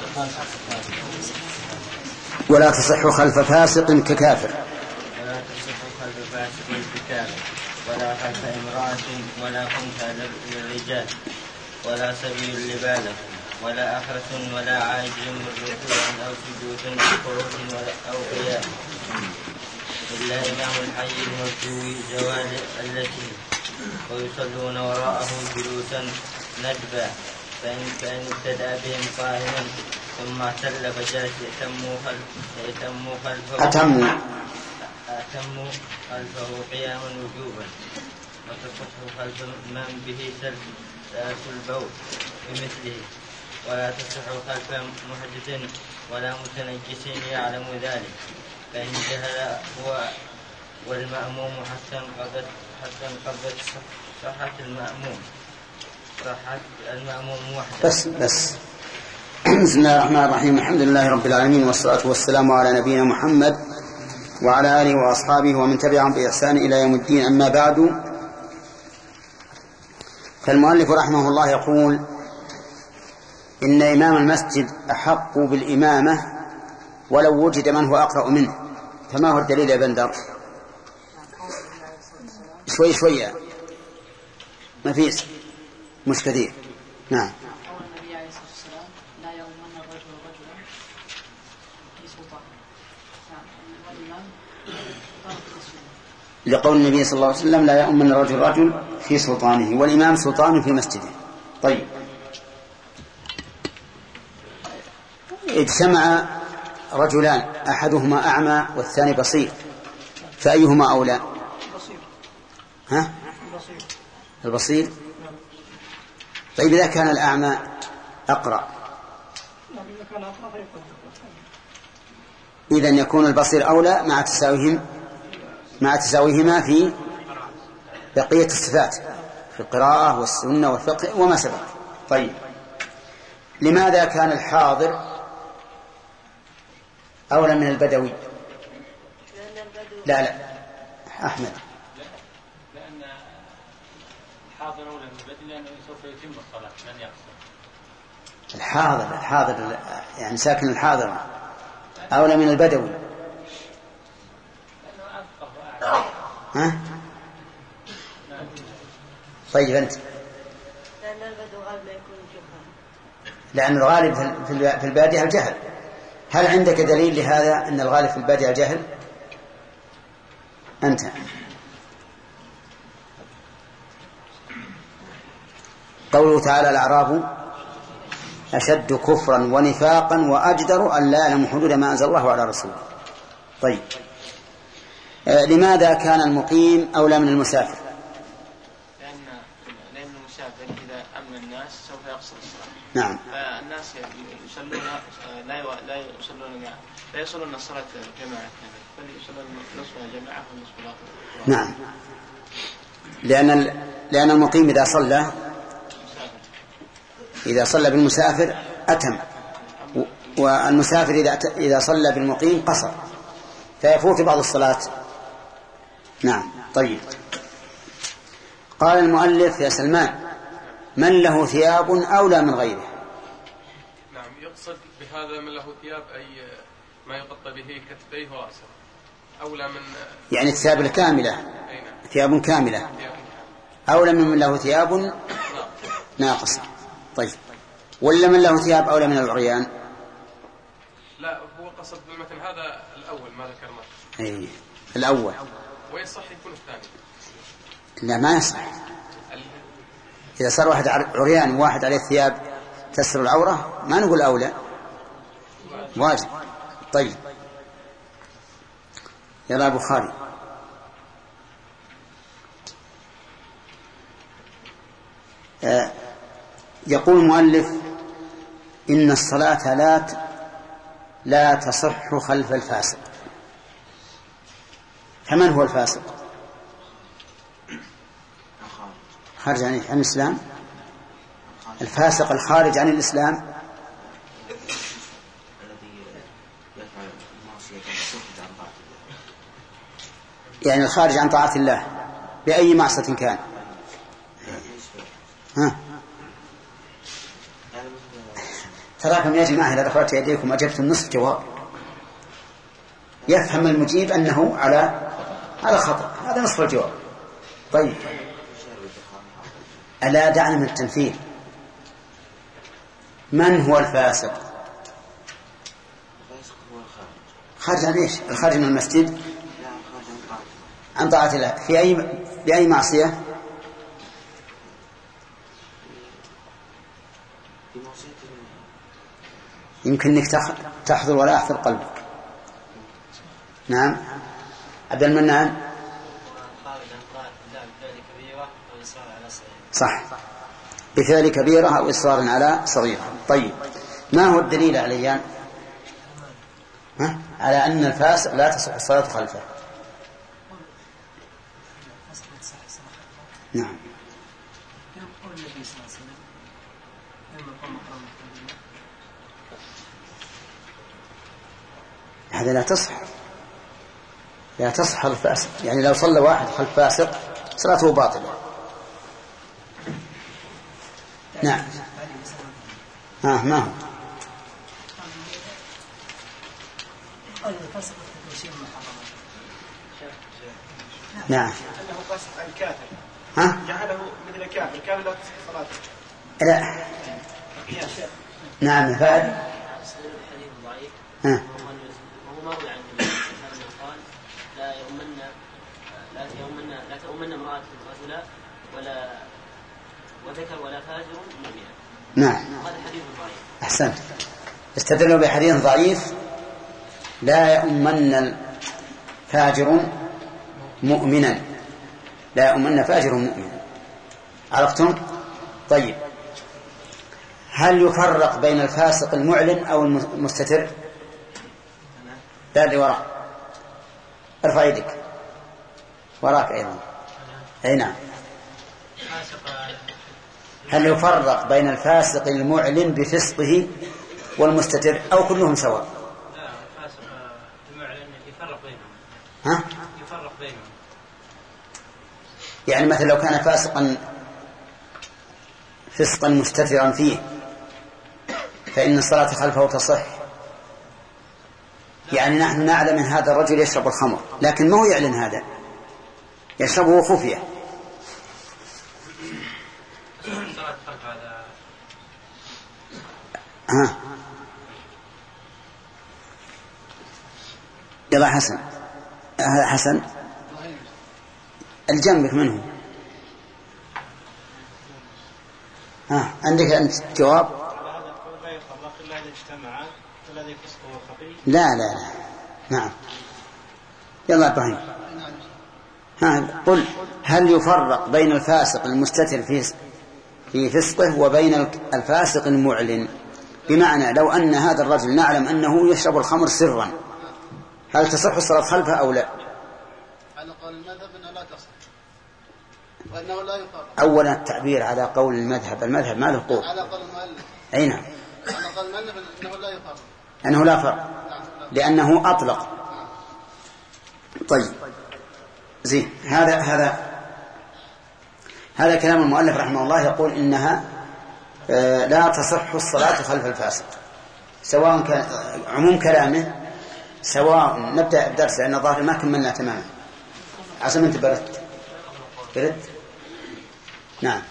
ولا تصح خلف فاسق ككافر. ولا تصح خلف فاسق ككافر، ولا خلف امرأة ولا خنثى للرجال، ولا سبيل لبالغ، ولا أخرس ولا عاجز من ركوع أو سجود قعود أو قيام، إلا إمام الحي المرجو زوال التي ويصلون وراءه جلوسا ندبا، فإن فإن ابتدأ بهم قائما ثم اعتل فجلس يتموا خلفه خلفه أتموا أتموا خلفه قياما وجوبا، وتصح خلف من به سلس البول بمثله، ولا تصح خلف محدث ولا متنجس يعلم ذلك، فإن جهل هو والمأموم حتى انقضت حتى انقضت صحة المأموم صحة المأموم وحده. بس بس بسم الله الرحمن الرحيم. الحمد لله رب العالمين، والصلاة والسلام على نبينا محمد وعلى آله وأصحابه ومن تبعهم بإحسان إلى يوم الدين. أما بعد، فالمؤلف رحمه الله يقول إن إمام المسجد أحق بالإمامة ولو وجد من هو أقرأ منه. فما هو الدليل يا بندر؟ شوي شوية ما فيش مش كثير. نعم. لقول النبي صلى الله عليه وسلم لا يؤمن الرجل رجل في سلطانه، والإمام سلطان في مسجده. طيب، اجتمع رجلان أحدهما أعمى والثاني بصير، فأيهما أولى؟ ها؟ البصير. طيب إذا كان الأعمى أقرأ إذن يكون البصير أولى مع تساويهم مع تساويهما في بقية الصفات في القراءة والسنة والفقه وما سبق. طيب، لماذا كان الحاضر أولى من البدوي؟ لا لا أحمد. لأن الحاضر أولى من البدوي لأنه سوف يتم الصلاة لن يقصر. الحاضر الحاضر يعني ساكن الحاضر أولى من البدوي. ها؟ طيب أنت. لأن البدو غالب يكون جهل. لأن الغالب في البادية الجهل. هل عندك دليل لهذا أن الغالب في البادية الجهل؟ أنت. قوله تعالى الأعراب أشد كفرا ونفاقا وأجدر أن لا يعلموا حدود ما أنزل الله على رسوله. طيب آه لماذا كان المقيم أولى من المسافر؟ لأن لأن المسافر إذا أمن الناس سوف يقصر الصلاة. نعم. فالناس يصلون لا لا يصلون لا يصلون الصلاة جماعة بل يصلون نصفها جماعة والنصف الآخر. نعم. لأن لأن المقيم إذا صلى إذا صلى بالمسافر أتم، والمسافر إذا إذا صلى بالمقيم قصر، فيفوت بعض الصلاة. نعم. طيب قال المؤلف يا سلمان من له ثياب أولى من غيره؟ نعم يقصد بهذا من له ثياب أي ما يغطى به كتفيه ورأسه أولى من يعني الثياب الكاملة، ثياب كاملة أولى من من له ثياب ناقصة. طيب ولا من له ثياب أولى من العريان؟ لا هو قصد بالمثل هذا الأول ما ذكرناه. أي الأول. ويصح يكون الثاني؟ لا ما يصح. إذا صار واحد عريان وواحد عليه ثياب تستر العورة ما نقول أولى، واجب. طيب يلا أبو خالد. آه يقول المؤلف إن الصلاة لا لا تصح خلف الفاسق. فمن هو الفاسق؟ خارج عن الإسلام. الفاسق الخارج عن الإسلام يعني الخارج عن طاعة الله بأي معصية كان. ها تراكم يا جماعة إذا رفعت يديكم أجبتم نصف جواب، يفهم المجيب أنه على على خطأ، هذا نصف الجواب. طيب ألا دعنا من التمثيل. من هو الفاسق؟ خارج عن إيش؟ الخارج من المسجد عن طاعة الله في أي بأي معصية؟ يمكن أنك تحضر ولا يحضر قلبك. نعم عبد المنان. صح بفعل كبيرة أو إصرار على صغيرة. طيب ما هو الدليل عليان ها؟ على أن الفاسق لا تصح الصلاة خلفه؟ نعم هذا لا تصح، لا تصح الفاسق. يعني لو صلى واحد خلف فاسق صلاته باطلة. نعم ها ما هو نعم أنه فاسق الكافر ها جعله مثل الكافر، الكافر لا تصح صلاته. لا نعم فعل. ها مروي عن النبي صلى الله عليه وسلم قال لا يؤمن لا يؤمن لا تؤمن امرأة رجلا ولا وذكر ولا فاجر مؤمنا. نعم هذا حديث ضعيف. أحسنت. استدلوا بحديث ضعيف لا يؤمن فاجر مؤمنا، لا يؤمن فاجر مؤمنا. عرفتم؟ طيب هل يفرق بين الفاسق المعلن أو المستتر؟ لا اللي وراء ارفع يدك وراك أيضا. أي نعم. هل يفرق بين الفاسق المعلن بفسقه والمستتر أو كلهم سواء؟ لا الفاسق المعلن يفرق بينهم. ها؟ يفرق بينهم. يعني مثلا لو كان فاسقا فسقا مستترا فيه فإن الصلاة خلفه تصح. يعني نحن نعلم أن هذا الرجل يشرب الخمر لكن ما هو يعلن هذا، يشربه خفية. ها يلا حسن. هذا حسن الجنبك منه. ها عندك أنت جواب؟ لا لا لا نعم. يلا إبراهيم. ها قل هل يفرق بين الفاسق المستتر في في فسقه وبين الفاسق المعلن؟ بمعنى لو أن هذا الرجل نعلم أنه يشرب الخمر سرا هل تصح الصلاة خلفه أو لا؟ على قول المذهب أنه لا تصح وأنه لا يفرق. أولا التعبير على قول المذهب، المذهب ما له قول. على قول المؤلف. أي نعم. على قول المذهب أنه لا يفرق. أنه لا فرق لأنه أطلق. طيب زين. هذا هذا هذا كلام المؤلف رحمه الله، يقول إنها لا تصح الصلاة خلف الفاسق، سواء كان عموم كلامه، سواء نبدأ الدرس لأن الظاهر ما كملنا تماما. عشان أنت بردت برد نعم.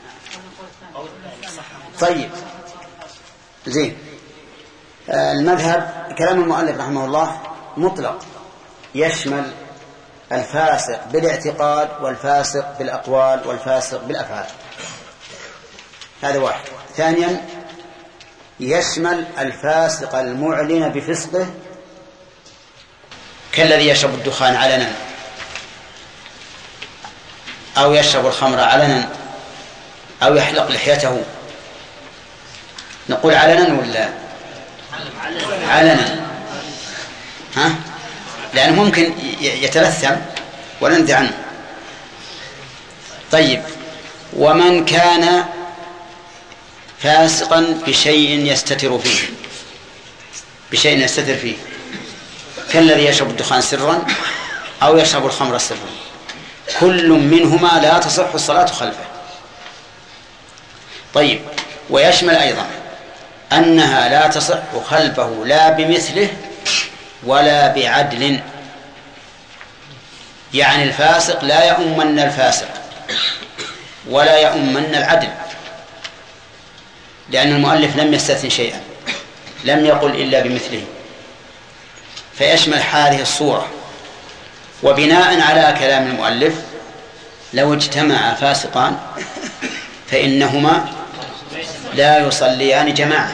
طيب زين. المذهب كلام المؤلف رحمه الله مطلق، يشمل الفاسق بالاعتقاد والفاسق بالأقوال والفاسق بالأفعال. هذا واحد. ثانيا يشمل الفاسق المعلن بفسقه كالذي يشرب الدخان علنا أو يشرب الخمر علنا أو يحلق لحيته. نقول علنا ولا علنا؟ ها؟ لأنه ممكن يتلثم وننذ عنه. طيب ومن كان فاسقا بشيء يستتر فيه، بشيء يستتر فيه كالذي يشرب الدخان سرا أو يشرب الخمر سرا، كل منهما لا تصح الصلاة خلفه. طيب ويشمل أيضا أنها لا تصح خلفه لا بمثله ولا بعدل، يعني الفاسق لا يؤمن الفاسق ولا يؤمن العدل، لأن المؤلف لم يستثن شيئا، لم يقل إلا بمثله، فيشمل هذه الصورة. وبناء على كلام المؤلف لو اجتمع فاسقان فإنهما لا يصليان جماعة.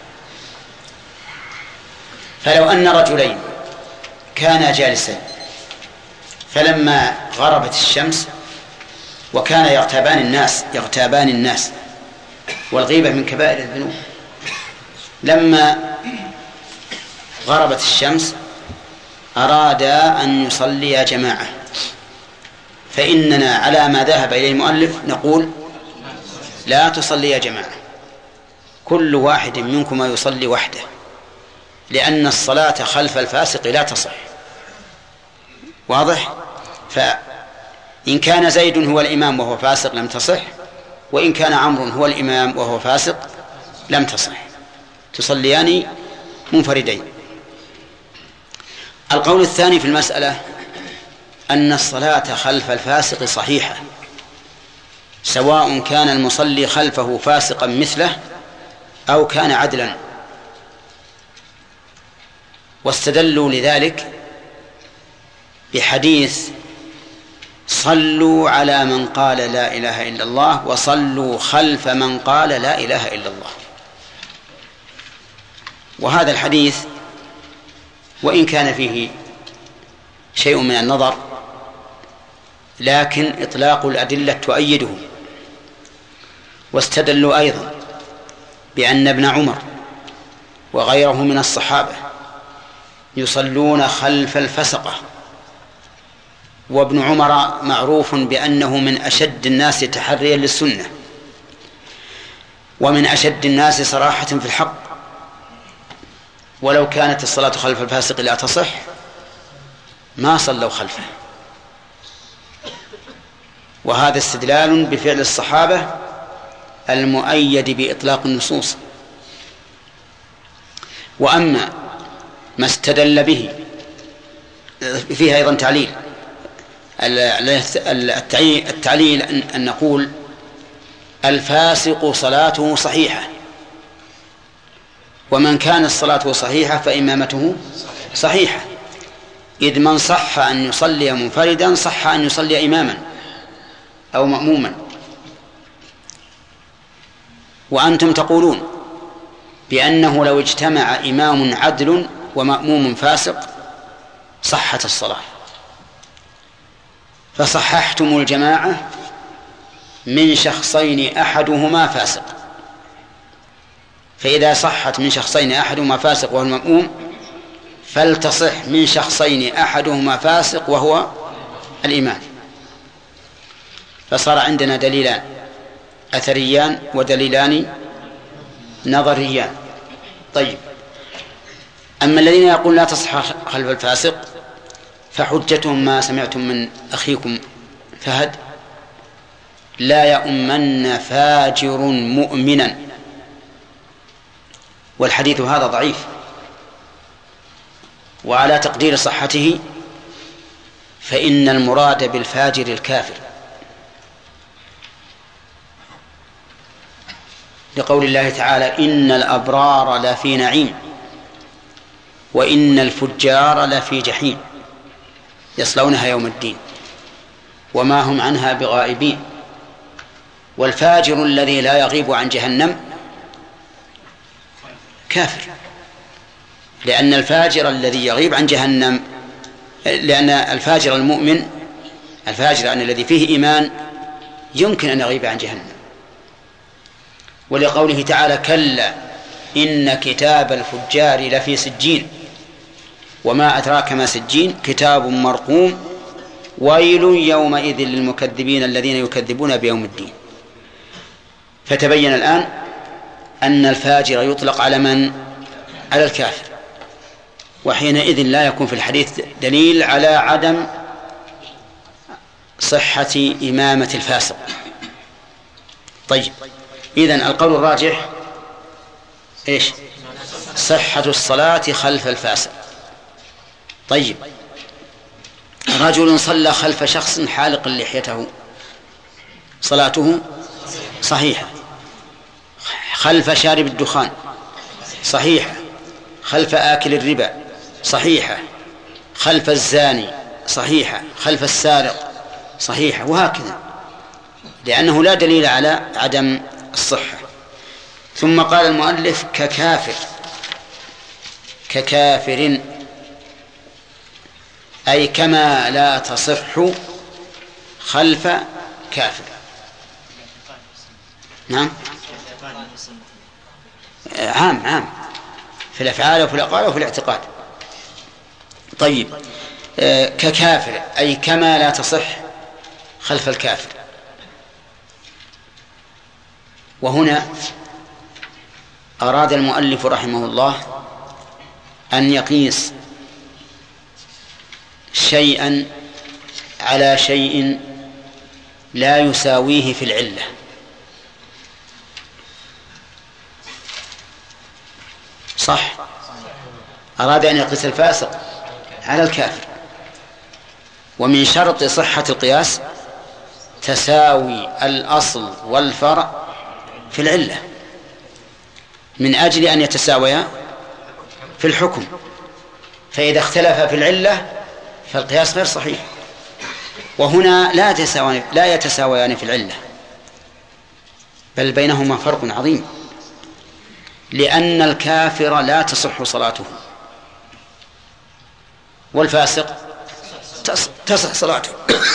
فلو أن رجلين كانا جالسين فلما غربت الشمس وكان يغتابان الناس يغتابان الناس والغيبة من كبائر الذنوب، لما غربت الشمس أرادا أن يصلي جماعة، فإننا على ما ذهب إليه المؤلف نقول لا تصلي جماعة، كل واحد منكما يصلي وحده، لأن الصلاة خلف الفاسق لا تصح. واضح؟ فإن كان زيد هو الإمام وهو فاسق لم تصح، وإن كان عمرو هو الإمام وهو فاسق لم تصح، تصليان منفردين. القول الثاني في المسألة أن الصلاة خلف الفاسق صحيحة، سواء كان المصلي خلفه فاسقا مثله أو كان عدلا. واستدلوا لذلك بحديث صلوا على من قال لا إله إلا الله وصلوا خلف من قال لا إله إلا الله. وهذا الحديث وإن كان فيه شيء من النظر لكن إطلاق الأدلة تؤيده. واستدلوا أيضا بأن ابن عمر وغيره من الصحابة يصلون خلف الفسقة، وابن عمر معروف بأنه من أشد الناس تحريا للسنة ومن أشد الناس صراحة في الحق، ولو كانت الصلاة خلف الفاسق لا تصح ما صلوا خلفه. وهذا استدلال بفعل الصحابة المؤيد بإطلاق النصوص. وأما ما استدل به فيها أيضا تعليل التعليل أن نقول الفاسق صلاته صحيحة، ومن كان الصلاة صحيحة فإمامته صحيحة، إذ من صح أن يصلي منفردا صح أن يصلي إماما أو مأموما. وأنتم تقولون بأنه لو اجتمع إمام عدل ومأموم فاسق صحت الصلاة، فصححتم الجماعة من شخصين أحدهما فاسق، فإذا صحت من شخصين أحدهما فاسق وهو المأموم فلتصح من شخصين أحدهما فاسق وهو الإمام، فصار عندنا دليلان أثريان ودليلان نظريان. طيب، أما الذين يقول لا تصح خلف الفاسق فحجتهم ما سمعتم من أخيكم فهد: لا يؤمن فاجر مؤمنا، والحديث هذا ضعيف، وعلى تقدير صحته فإن المراد بالفاجر الكافر، لقول الله تعالى: إن الأبرار لفي نعيم وإن الفجار لفي جحيم يصلونها يوم الدين وما هم عنها بغائبين. والفاجر الذي لا يغيب عن جهنم كافر، لأن الفاجر الذي يغيب عن جهنم، لأن الفاجر المؤمن الفاجر أن الذي فيه إيمان يمكن أن يغيب عن جهنم، ولقوله تعالى: كلا إن كتاب الفجار لفي سجين وما أدراك ما سجين كتاب مرقوم ويل يومئذ للمكذبين الذين يكذبون بيوم الدين. فتبين الآن أن الفاجر يطلق على من؟ على الكافر، وحينئذ لا يكون في الحديث دليل على عدم صحة إمامة الفاسق. طيب، إذن القول الراجح إيش؟ صحة الصلاة خلف الفاسق. طيب، رجل صلى خلف شخص حالق لحيته صلاته صحيحة، خلف شارب الدخان صحيحة، خلف آكل الربا صحيحة، خلف الزاني صحيحة، خلف السارق صحيحة، وهكذا، لأنه لا دليل على عدم الصحة. ثم قال المؤلف: ككافر، ككافر أي كما لا تصح خلف كافر. نعم، عام عام في الأفعال وفي الأقوال وفي الاعتقاد. طيب، ككافر أي كما لا تصح خلف الكافر. وهنا أراد المؤلف رحمه الله أن يقيس شيئا على شيء لا يساويه في العلة. صح؟ أراد أن يقيس الفاسق على الكافر، ومن شرط صحة القياس تساوي الأصل والفرع في العلة، من أجل أن يتساويا في الحكم، فإذا اختلف في العلة فالقياس غير صحيح. وهنا لا يتساويان لا يتساويان في العلة، بل بينهما فرق عظيم، لأن الكافر لا تصح صلاته والفاسق تصح صلاته.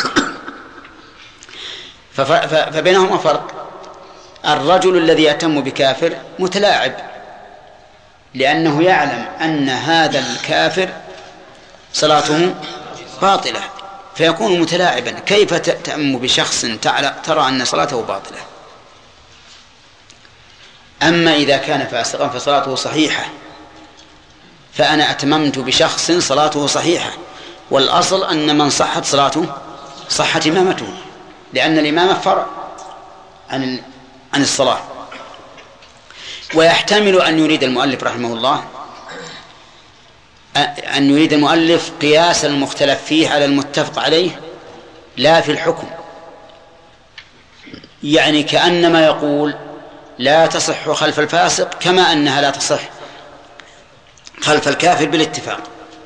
فبينهما فرق. الرجل الذي يأتم بكافر متلاعب، لأنه يعلم أن هذا الكافر صلاته باطلة، فيكون متلاعبا. كيف تأتم بشخص ترى أن صلاته باطلة؟ أما إذا كان فاسقا فصلاته صحيحة، فأنا أتممت بشخص صلاته صحيحة، والأصل أن من صحت صلاته صحت إمامته، لأن الإمامة فرع عن عن الصلاة. ويحتمل أن يريد المؤلف رحمه الله أن يريد المؤلف قياس المختلف فيه على المتفق عليه لا في الحكم، يعني كأنما يقول لا تصح خلف الفاسق كما أنها لا تصح خلف الكافر بالاتفاق.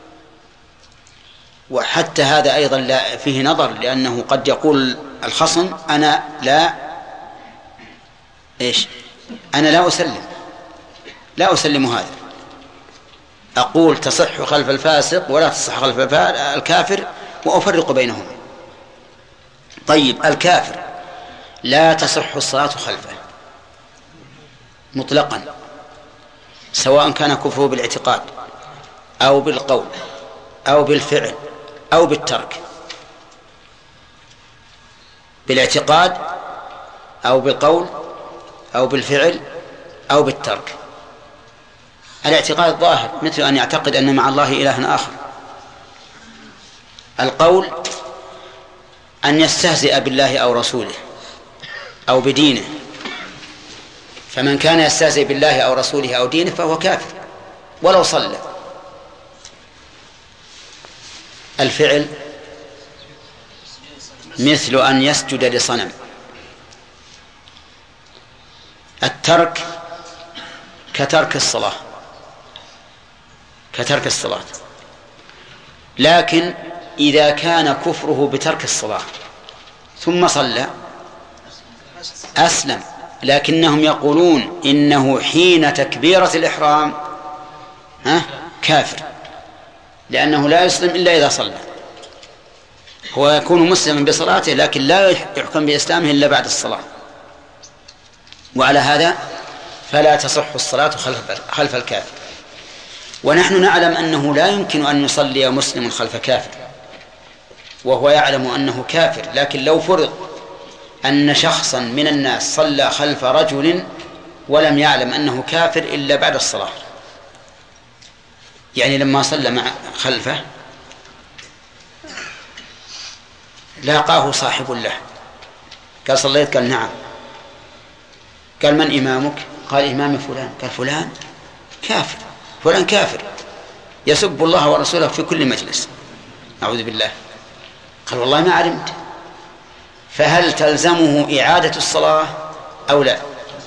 وحتى هذا أيضا لا فيه نظر، لأنه قد يقول الخصم أنا لا إيش أنا لا أسلم لا أسلم هذا، أقول تصح خلف الفاسق ولا تصح خلف الكافر وأفرق بينهما. طيب الكافر لا تصح الصلاة خلفه مطلقا، سواء كان كفره بالاعتقاد أو بالقول أو بالفعل أو بالترك. بالاعتقاد أو بالقول أو بالفعل أو بالترك. الاعتقاد ظاهر مثل أن يعتقد أن مع الله إلها آخر. القول أن يستهزئ بالله أو رسوله أو بدينه، فمن كان يستهزئ بالله أو رسوله أو دينه فهو كافر ولو صلى. الفعل مثل أن يسجد لصنم. الترك كترك الصلاة كترك الصلاة لكن إذا كان كفره بترك الصلاة ثم صلى أسلم، لكنهم يقولون إنه حين تكبيرة الإحرام ها كافر، لأنه لا يسلم إلا إذا صلى. هو يكون مسلما بصلاته لكن لا يحكم بإسلامه إلا بعد الصلاة. وعلى هذا فلا تصح الصلاة خلف الكافر. ونحن نعلم أنه لا يمكن أن يصلي مسلم خلف كافر وهو يعلم أنه كافر، لكن لو فرض أن شخصا من الناس صلى خلف رجل ولم يعلم أنه كافر إلا بعد الصلاة، يعني لما صلى مع خلفه لاقاه صاحب له قال صليت؟ قال نعم. قال من إمامك؟ قال إمام فلان. قال فلان كافر، فلان كافر يسب الله ورسوله في كل مجلس، أعوذ بالله. قال والله ما علمت. فهل تلزمه إعادة الصلاة أو لا؟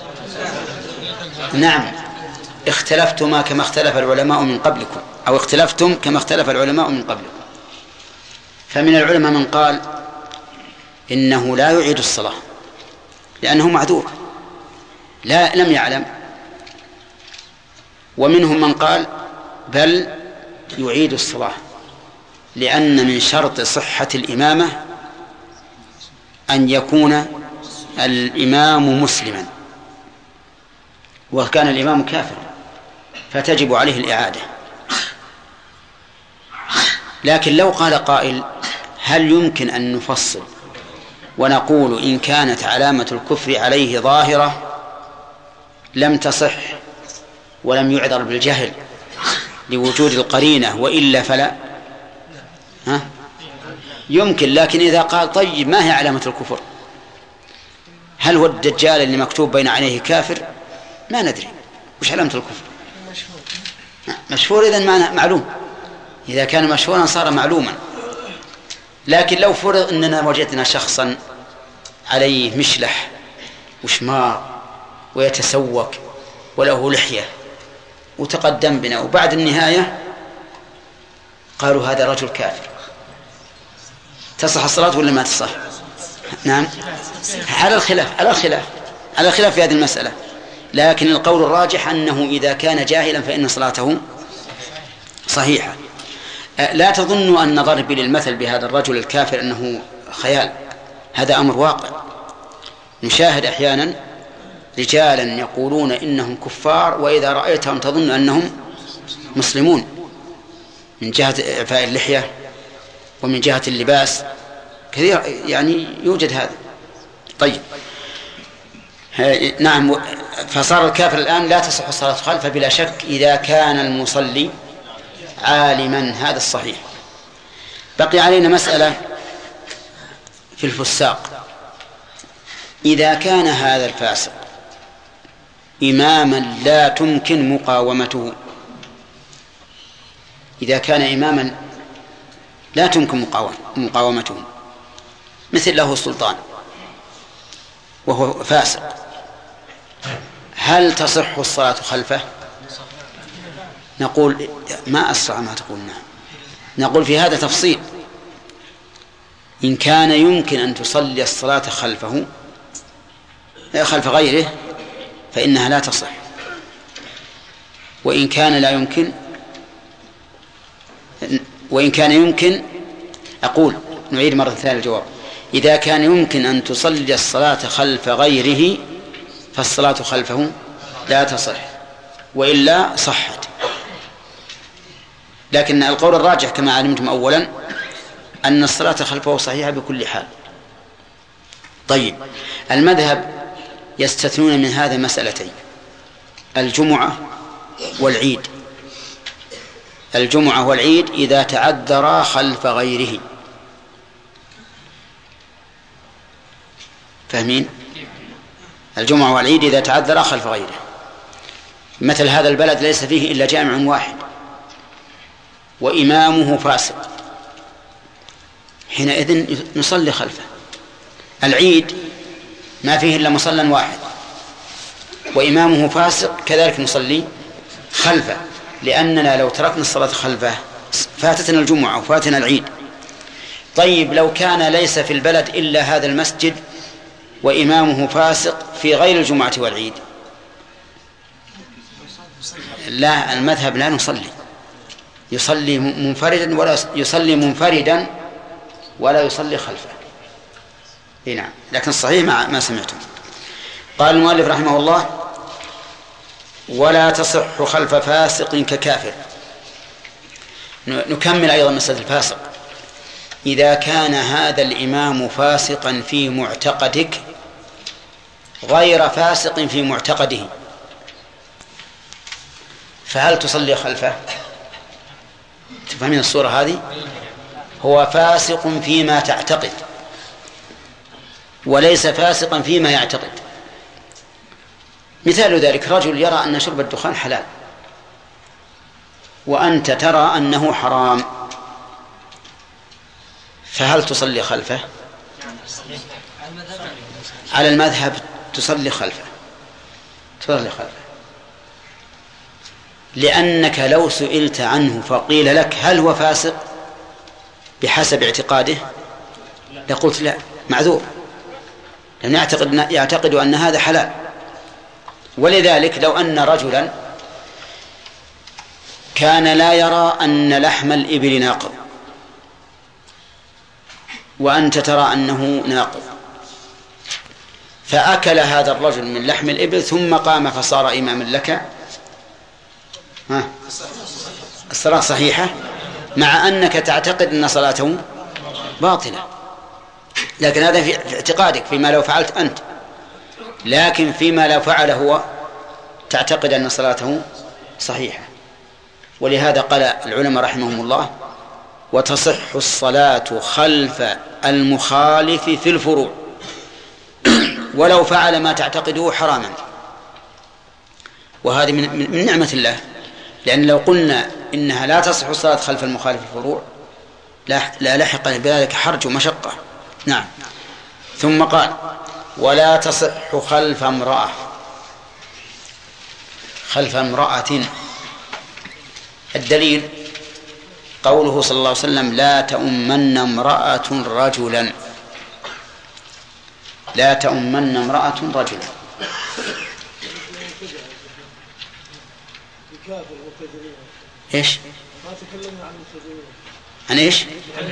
نعم، اختلفتما كما اختلف العلماء من قبلكم، أو اختلفتم كما اختلف العلماء من قبلكم. فمن العلماء من قال إنه لا يعيد الصلاة لأنه معذور لا لم يعلم، ومنهم من قال بل يعيد الصلاة، لأن من شرط صحة الإمامة أن يكون الإمام مسلما، وكان الإمام كافر فتجب عليه الإعادة. لكن لو قال قائل هل يمكن أن نفصل ونقول إن كانت علامة الكفر عليه ظاهرة لم تصح ولم يعذر بالجهل لوجود القرينة وإلا فلا؟ ها؟ يمكن. لكن إذا قال طيب ما هي علامة الكفر؟ هل هو الدجال اللي مكتوب بين عينيه كافر؟ ما ندري وش علامة الكفر. مشهور إذن معلوم، إذا كان مشهورا صار معلوما. لكن لو فرض أننا وجدنا شخصا عليه مشلح وشمار ويتسوق وله لحية وتقدم بنا وبعد النهاية قالوا هذا رجل كافر، تصح الصلاة ولا ما تصح؟ نعم، على الخلاف على الخلاف على الخلاف في هذه المسألة. لكن القول الراجح أنه إذا كان جاهلا فإن صلاته صحيحة. لا تظنوا أن ضربي للمثل بهذا الرجل الكافر أنه خيال، هذا أمر واقع. نشاهد أحيانا رجالا يقولون إنهم كفار وإذا رأيتهم تظن أنهم مسلمون من جهة إعفاء اللحية ومن جهة اللباس، كثير يعني يوجد هذا. طيب نعم، فصار الكافر الآن لا تصح الصلاة خلفه بلا شك إذا كان المصلي عالما، هذا الصحيح. بقي علينا مسألة في الفساق. إذا كان هذا الفاسق إماما لا تمكن مقاومته، إذا كان إماما لا تمكن مقاومته مثل له السلطان وهو فاسق، هل تصح الصلاة خلفه؟ نقول ما أسرع ما تقول. نعم، نقول في هذا تفصيل. إن كان يمكن أن تصلي الصلاة خلفه خلف غيره فإنها لا تصح، وإن كان لا يمكن وإن كان يمكن أقول نعيد مرة ثانية الجواب. إذا كان يمكن أن تصلي الصلاة خلف غيره فالصلاة خلفه لا تصح، وإلا صحت. لكن القول الراجح كما علمتم أولا أن الصلاة خلفه صحيحة بكل حال. طيب، المذهب يستثنون من هذا مسألتين: الجمعة والعيد. الجمعة والعيد إذا تعذرا خلف غيره، فاهمين؟ الجمعة والعيد إذا تعذرا خلف غيره. مثل هذا البلد ليس فيه إلا جامع واحد وإمامه فاسق، حينئذ نصلي خلفه. العيد ما فيه إلا مصلى واحد وإمامه فاسق، كذلك نصلي خلفه، لأننا لو تركنا الصلاة خلفه فاتتنا الجمعة وفاتنا العيد. طيب، لو كان ليس في البلد إلا هذا المسجد وإمامه فاسق في غير الجمعة والعيد، لا، المذهب لا نصلي، يصلي منفردا ولا يصلي منفردا ولا يصلي خلفه. نعم، لكن الصحيح ما ما سمعتم. قال المؤلف رحمه الله: ولا تصح خلف فاسق ككافر. نكمل أيضا مسألة الفاسق. إذا كان هذا الإمام فاسقا في معتقدك غير فاسق في معتقده، فهل تصلي خلفه؟ تفهمين الصورة هذه؟ هو فاسق فيما تعتقد وليس فاسقا فيما يعتقد. مثال ذلك: رجل يرى أن شرب الدخان حلال وأنت ترى أنه حرام، فهل تصلي خلفه؟ على المذهب تصلي خلفه، تصلي خلفه، لأنك لو سئلت عنه فقيل لك هل هو فاسق بحسب اعتقاده لقلت لا، معذور، لأن يعتقد, يعتقد أن هذا حلال. ولذلك لو أن رجلا كان لا يرى أن لحم الإبل ناقض وأنت ترى أنه ناقض، فأكل هذا الرجل من لحم الإبل ثم قام فصار إماما لك، ها، الصلاة صحيحة مع أنك تعتقد أن صلاته باطلة، لكن هذا في اعتقادك فيما لو فعلت أنت، لكن فيما لو فعل هو تعتقد أن صلاته صحيحة. ولهذا قال العلماء رحمهم الله: وتصح الصلاة خلف المخالف في الفروع ولو فعل ما تعتقده حراما. وهذه من, من نعمة الله، لأن لو قلنا إنها لا تصح الصلاة خلف المخالف في الفروع لا لحق بذلك حرج ومشقة. نعم. ثم قال: ولا تصح خلف امرأة. خلف امرأة، الدليل قوله صلى الله عليه وسلم: لا تؤمن امرأة رجلا، لا تؤمن امرأة رجلا. ايش؟ ما تكلمنا عن المبتدعين. عن ايش؟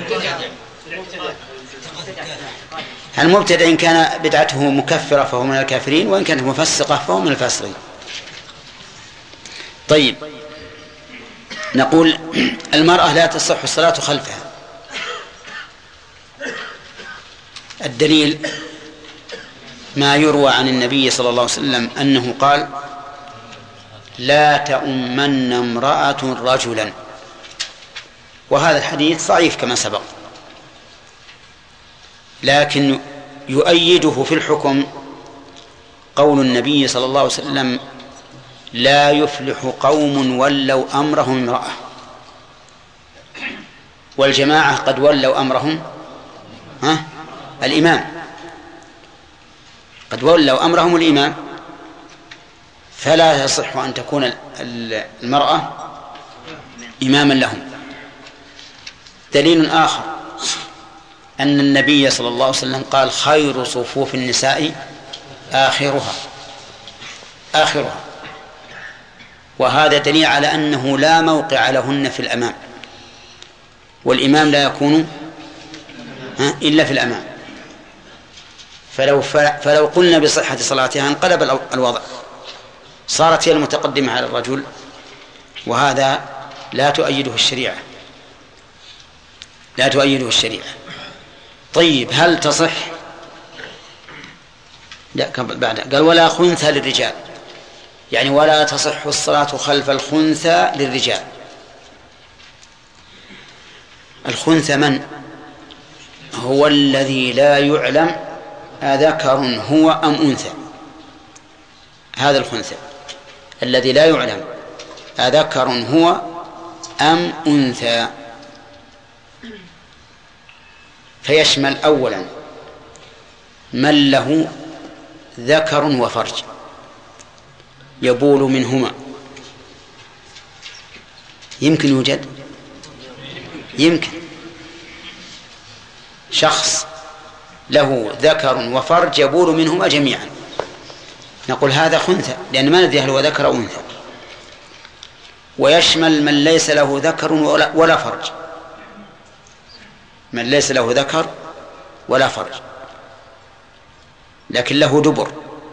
المبتدع إن كان بدعته مكفرة فهو من الكافرين، وإن كانت مفسقة فهو من الفاسقين. طيب، نقول المرأة لا تصح الصلاة خلفها. الدليل ما يروى عن النبي صلى الله عليه وسلم أنه قال: لا تؤمن امرأة رجلا. وهذا الحديث ضعيف كما سبق، لكن يؤيده في الحكم قول النبي صلى الله عليه وسلم: لا يفلح قوم ولوا أمرهم امرأة. والجماعة قد ولوا أمرهم ها الإمام، قد ولوا أمرهم الإمام، فلا يصح أن تكون المرأة إماما لهم. دليل آخر أن النبي صلى الله عليه وسلم قال: خير صفوف النساء آخرها. آخرها، وهذا دليل على أنه لا موقع لهن في الأمام، والإمام لا يكون إلا في الأمام. فلو, فلو قلنا بصحة صلاتها انقلب الوضع، صارت هي المتقدمة على الرجل، وهذا لا تؤيده الشريعة، لا تؤيده الشريعة. طيب هل تصح؟ لا، بعد قال ولا خنثى للرجال، يعني ولا تصح الصلاة خلف الخنثى للرجال. الخنثى من هو؟ الذي لا يعلم أذكر هو أم أنثى، هذا الخنثى الذي لا يعلم أذكر هو أم أنثى. فيشمل أولا من له ذكر وفرج يبول منهما، يمكن يوجد، يمكن شخص له ذكر وفرج يبول منهما جميعا، نقول هذا خنثى، لأن ما ندري هل هو ذكر أو أنثى. ويشمل من ليس له ذكر ولا, ولا فرج، من ليس له ذكر ولا فرج لكن له دبر،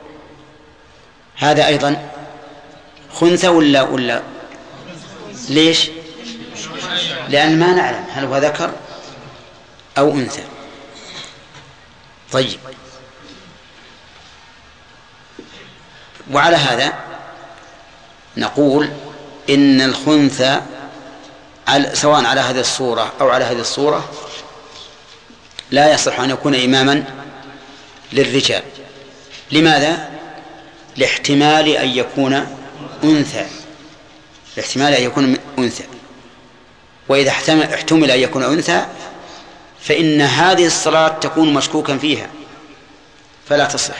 هذا أيضا خنثى ولا ولا ليش؟ لأن ما نعلم هل هو ذكر أو أنثى. طيب، وعلى هذا نقول إن الخنثى سواء على هذه الصورة أو على هذه الصورة لا يصح أن يكون إماما للرجال. لماذا؟ لاحتمال أن يكون أنثى، لاحتمال أن يكون أنثى، وإذا احتمل أن يكون أنثى فإن هذه الصلاة تكون مشكوكا فيها فلا تصح.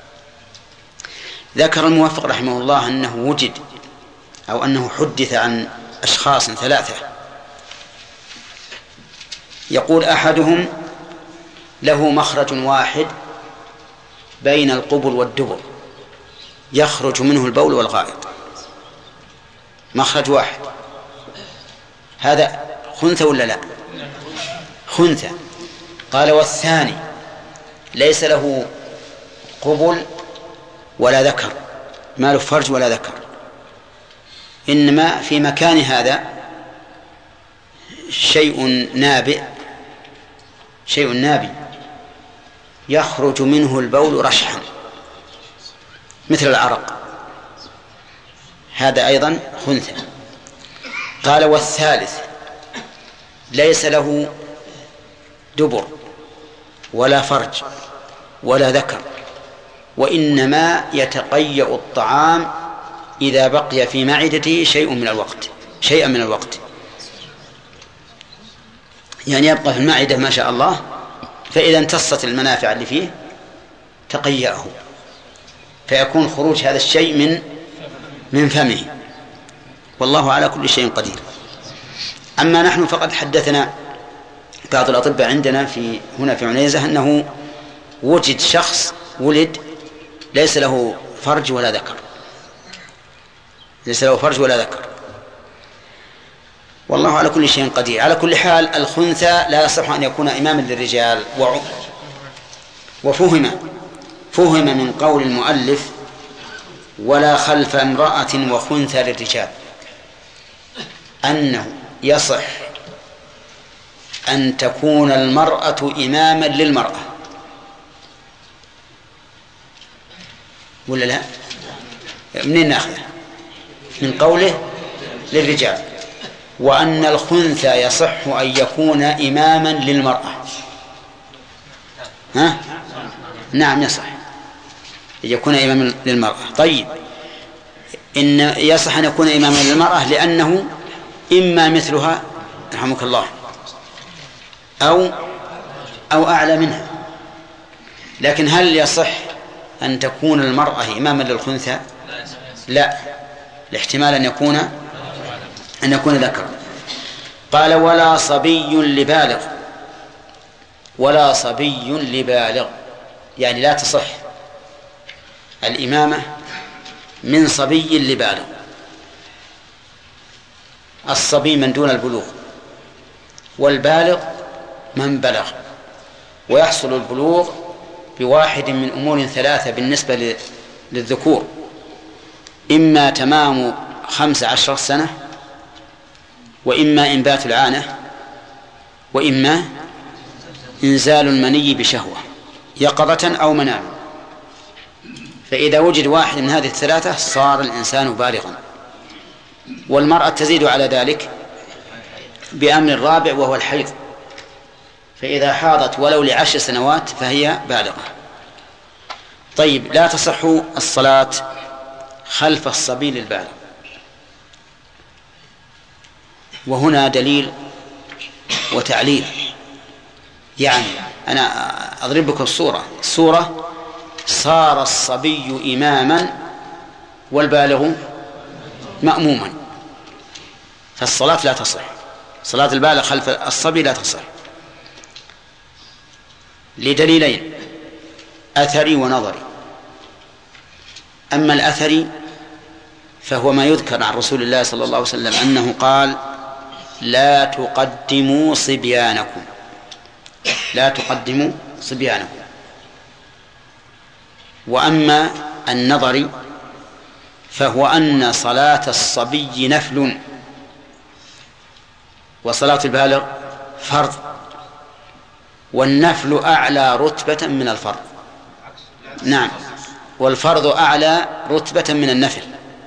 ذكر الموفق رحمه الله أنه وجد أو أنه حدث عن أشخاص ثلاثة، يقول أحدهم له مخرج واحد بين القبل والدبر يخرج منه البول والغائط، مخرج واحد، هذا خنثى ولا لا؟ خنثى. قال والثاني ليس له قبل ولا ذكر، ما له فرج ولا ذكر، إنما في مكان هذا شيء نابئ، شيء نابئ يخرج منه البول رشحا مثل العرق، هذا أيضا خنثى. قال والثالث ليس له دبر ولا فرج ولا ذكر، وإنما يتقيأ الطعام إذا بقي في معدته شيء من الوقت، شيئا من الوقت، يعني يبقى في المعدة ما شاء الله، فإذا امتصت المنافع اللي فيه تقيأه، فيكون خروج هذا الشيء من من فمه، والله على كل شيء قدير. أما نحن فقد حدثنا بعض الأطباء عندنا في هنا في عنيزة أنه وجد شخص ولد ليس له فرج ولا ذكر، ليس له فرج ولا ذكر، والله على كل شيء قدير. على كل حال الخنثى لا يصح أن يكون إماما للرجال. وفهم فهم من قول المؤلف ولا خلف امرأة وخنثى للرجال أنه يصح أن تكون المرأة إماما للمرأة، ولا لا؟ منين ناخذه؟ من قوله للرجال، وأن الخنثى يصح أن يكون إماما للمرأة. ها؟ نعم يصح أن يكون إماما للمرأة. طيب، إن يصح أن يكون إماما للمرأة لأنه إما مثلها رحمك الله أو أو أعلى منها، لكن هل يصح أن تكون المرأة إماما للخنثى؟ لا، لاحتمال أن يكون أن يكون ذكر. قال ولا صبي لبالغ، ولا صبي لبالغ يعني لا تصح الإمامة من صبي لبالغ. الصبي من دون البلوغ، والبالغ من بلغ. ويحصل البلوغ بواحد من أمور ثلاثة بالنسبة للذكور: إما تمام خمس عشر سنة، وإما إنبات العانة، وإما إنزال المني بشهوة يقظة أو منام. فإذا وجد واحد من هذه الثلاثة صار الإنسان بالغا. والمرأة تزيد على ذلك بأمر الرابع وهو الحيض، فإذا حاضت ولو لعشر سنوات فهي بالغة. طيب، لا تصح الصلاة خلف الصبي للبالغ. وهنا دليل وتعليل. يعني أنا أضرب لكم الصورة الصورة صار الصبي إماما والبالغ مأموما، فالصلاة لا تصح. صلاة البالغ خلف الصبي لا تصح لدليلين: أثري ونظري. أما الأثري فهو ما يذكر عن رسول الله صلى الله عليه وسلم أنه قال: لا تقدموا صبيانكم، لا تقدموا صبيانكم. وأما النظري فهو أن صلاة الصبي نفل وصلاة البالغ فرض، والنفل أعلى رتبة من الفرض. نعم، والفرض أعلى رتبة من النفل.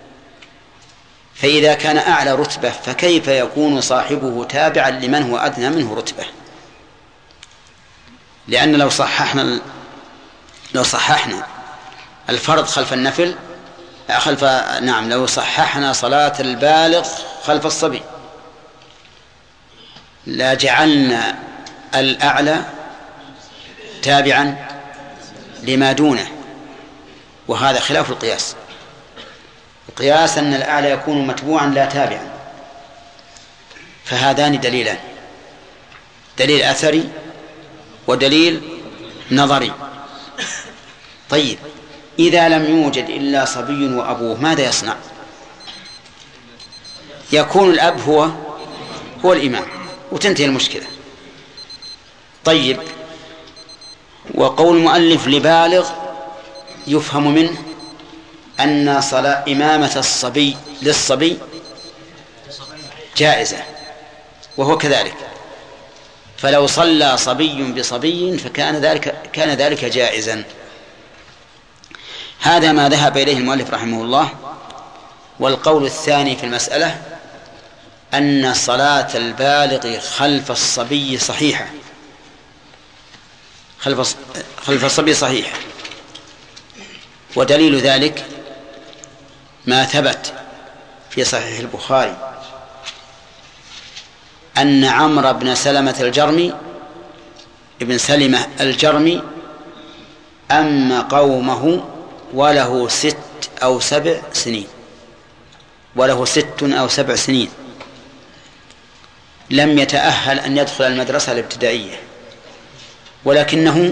فإذا كان أعلى رتبة فكيف يكون صاحبه تابعا لمن هو أدنى منه رتبة؟ لأن لو صححنا لو صححنا الفرض خلف النفل خلف نعم لو صححنا صلاة البالغ خلف الصبي لا جعلنا الأعلى تابعا لما دونه، وهذا خلاف القياس. القياس أن الأعلى يكون متبوعا لا تابعا. فهذان دليلان: دليل أثري ودليل نظري. طيب، إذا لم يوجد إلا صبي وأبوه ماذا يصنع؟ يكون الأب هو هو الإمام وتنتهي المشكلة. طيب، وقول المؤلف لبالغ يفهم منه أن صلاة إمامة الصبي للصبي جائزة، وهو كذلك. فلو صلى صبي بصبي فكان ذلك كان ذلك جائزا. هذا ما ذهب إليه المؤلف رحمه الله. والقول الثاني في المسألة أن صلاة البالغ خلف الصبي صحيحة، خلف خلف الصبي صحيح. ودليل ذلك ما ثبت في صحيح البخاري أن عمرو بن سلمة الجرمي ابن سلمة الجرمي أما قومه وله ست أو سبع سنين وله ست أو سبع سنين لم يتأهل أن يدخل المدرسة الابتدائية، ولكنه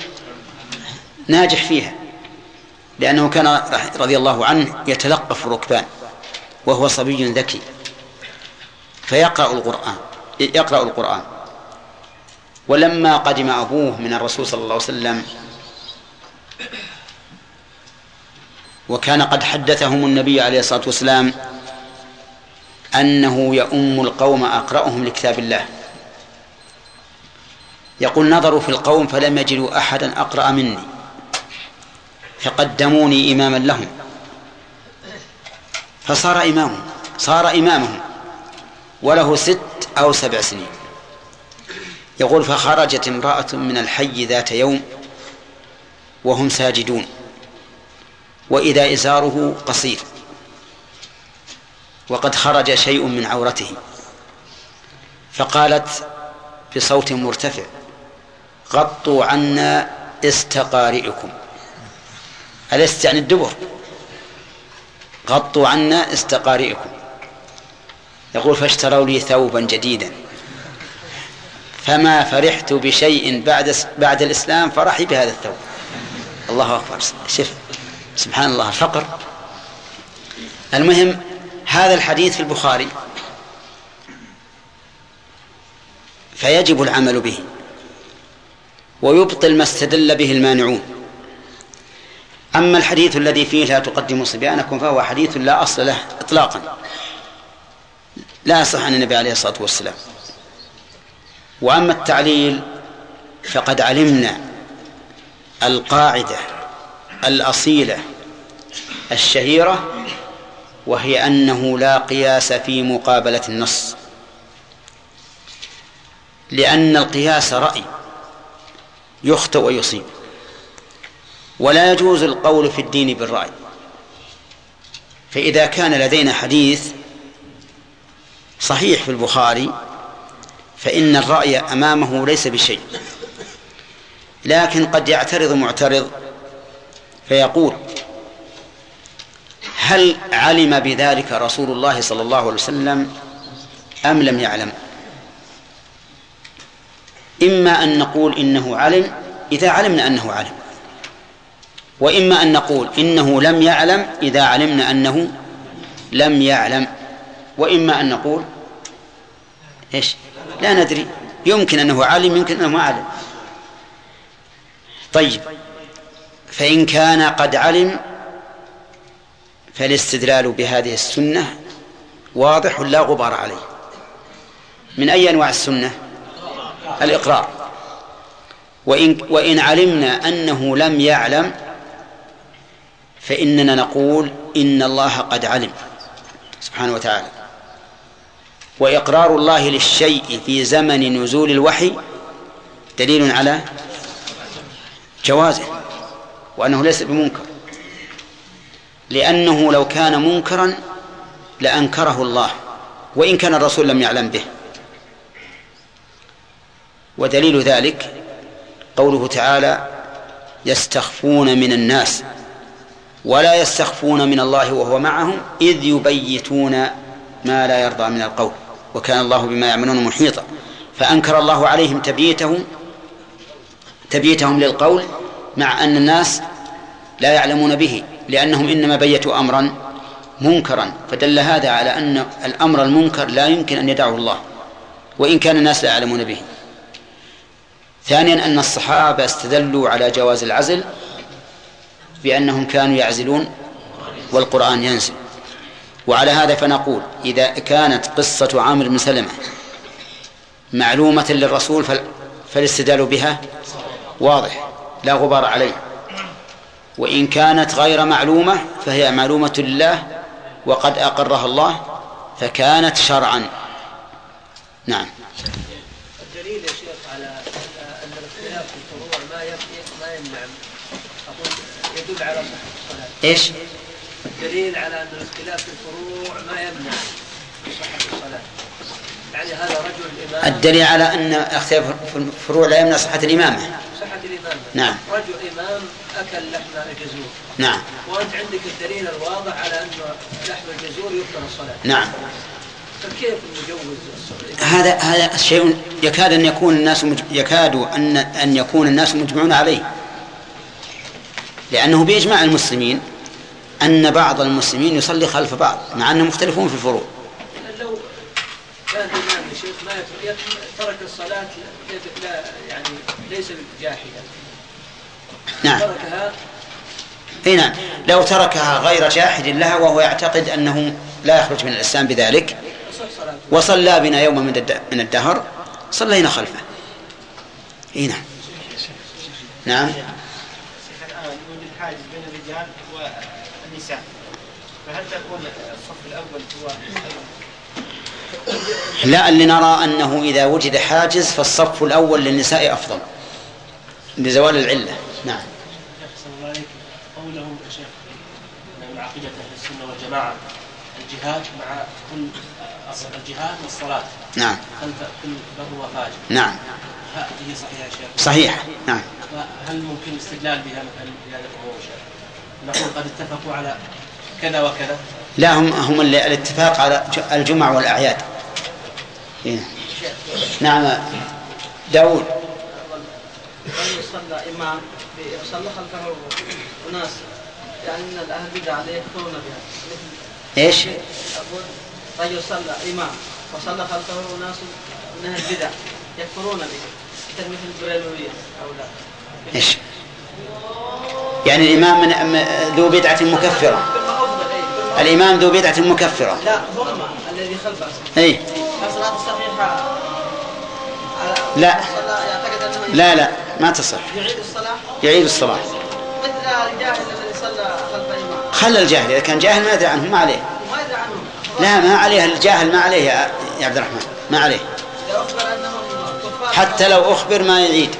ناجح فيها لأنه كان رضي الله عنه يتلقف الركبان وهو صبي ذكي، فيقرأ القرآن يقرأ القرآن. ولما قدم أبوه من الرسول صلى الله عليه وسلم وكان قد حدثهم النبي عليه الصلاة والسلام أنه يؤم القوم أقرأهم لكتاب الله، يقول: نظروا في القوم فلم يجدوا أحدا أقرأ مني فقدموني إماما لهم، فصار إمامهم صار إمامهم وله ست أو سبع سنين. يقول: فخرجت امرأة من الحي ذات يوم وهم ساجدون وإذا إزاره قصير وقد خرج شيء من عورته، فقالت بصوت مرتفع: غطوا عنا استقارئكم. ألست يعني الدبر؟ غطوا عنا استقارئكم. يقول: فاشتروا لي ثوبا جديدا فما فرحت بشيء بعد بعد الإسلام فرحي بهذا الثوب. الله أكبر. شوف سبحان الله، الفقر المهم هذا الحديث في البخاري فيجب العمل به ويبطل ما استدل به المانعون. أما الحديث الذي فيه لا تقدموا صبيانكم فهو حديث لا أصل له إطلاقا، لا يصح عن النبي عليه الصلاة والسلام. وأما التعليل فقد علمنا القاعدة الأصيلة الشهيرة، وهي أنه لا قياس في مقابلة النص، لأن القياس رأي يخطئ ويصيب، ولا يجوز القول في الدين بالرأي. فإذا كان لدينا حديث صحيح في البخاري فإن الرأي أمامه ليس بشيء، لكن قد يعترض معترض فيقول: هل علم بذلك رسول الله صلى الله عليه وسلم أم لم يعلم؟ إما أن نقول إنه علم إذا علمنا أنه علم، وإما أن نقول إنه لم يعلم إذا علمنا أنه لم يعلم، وإما أن نقول إيش؟ لا ندري، يمكن أنه علم يمكن أنه ما علم. طيب، فإن كان قد علم فالاستدلال بهذه السنة واضح لا غبار عليه. من أي أنواع السنة؟ الإقرار. وإن, وإن علمنا أنه لم يعلم فإننا نقول إن الله قد علم سبحانه وتعالى. وإقرار الله للشيء في زمن نزول الوحي دليل على جوازه وأنه ليس بمنكر، لأنه لو كان منكرا لأنكره الله وإن كان الرسول لم يعلم به. ودليل ذلك قوله تعالى: يستخفون من الناس ولا يستخفون من الله وهو معهم إذ يبيتون ما لا يرضى من القول وكان الله بما يعملون محيطا. فأنكر الله عليهم تبييتهم تبييتهم للقول مع أن الناس لا يعلمون به، لأنهم إنما بيتوا أمرا منكرا، فدل هذا على أن الأمر المنكر لا يمكن أن يدعه الله وإن كان الناس لا يعلمون به. ثانيا أن الصحابة استدلوا على جواز العزل بأنهم كانوا يعزلون والقرآن ينزل. وعلى هذا فنقول إذا كانت قصة عامر بن سلمة معلومة للرسول فالاستدلال بها واضح لا غبار عليه، وإن كانت غير معلومة فهي معلومة لله وقد أقرها الله فكانت شرعا. نعم. الدليل يا شيخ على أن الاختلاف في الفروع ما ما يمنع، أقول يدل على صحة الصلاة. إيش؟ الدليل على أن الاختلاف في الفروع ما يمنع صحة الصلاة، يعني هذا رجل إمام. الدليل على أن اختلاف في الفروع لا يمنع صحة الإمامة. صحة الإمامة. نعم. رجل إمام أكل لحم الجزور. نعم. وأنت عندك الدليل الواضح على أن لحم الجزور يبطل الصلاة. نعم. فكيف المجوز هذا هذا شيء يكاد أن يكون الناس مج... يكاد أن أن يكون الناس مجمعون عليه، لأنه بإجماع المسلمين أن بعض المسلمين يصلي خلف بعض مع أنهم مختلفون في الفروع. لو كان الإمام يا شيخ ما ترك الصلاة لا يعني ليس جاحدا. نعم. تركها. اي نعم، لو تركها غير جاحد لها وهو يعتقد أنه لا يخرج من الإسلام بذلك وصلى بنا يوما من الدهر صلينا خلفه. اي نعم. نعم. الآن يوجد حاجز بين الرجال والنساء، فهل تكون الصف الأول هو لا، اللي نرى أنه إذا وجد حاجز فالصف الأول للنساء أفضل لزوال العلة. نعم. قوله يا شيخ من عقيدة أهل السنة والجماعة الجهاد مع كل الجهاد والصلاة. نعم. خلف كل بر وفاجر. نعم. هذه صحيحة يا شيخ؟ صحيح. نعم. هل ممكن الاستدلال بها مثلا بهذا الأمور يا شيخ؟ نقول قد اتفقوا على كذا وكذا. لا، هم هم الاتفاق على الجمع والأعياد. إيه. نعم. داود. صلى إمام صلى خلفه وناس يعني من الأهل بدع يكفرون بها مثل إيش؟ أقول رجل صلى إمام وصلى خلفه ناس من أهل البدع يكفرون به مثل البريلوية أو لا؟ إيش؟ يعني الإمام من ذو بدعة مكفرة. الإمام ذو بدعة مكفرة. لا هم الذي خلفه. إيه. الصلاة الصحيحة. لا. لا لا ما تصح. يعيد الصلاة. يعيد الصلاة. مثل الجاهل الذي صلى خلف الإمام. خلى الجاهل، إذا كان جاهل ما يدري عنه ما عليه. ما يدري عنه. لا ما عليه الجاهل، ما عليه يا عبد الرحمن، ما عليه. حتى لو أخبر ما يعيد.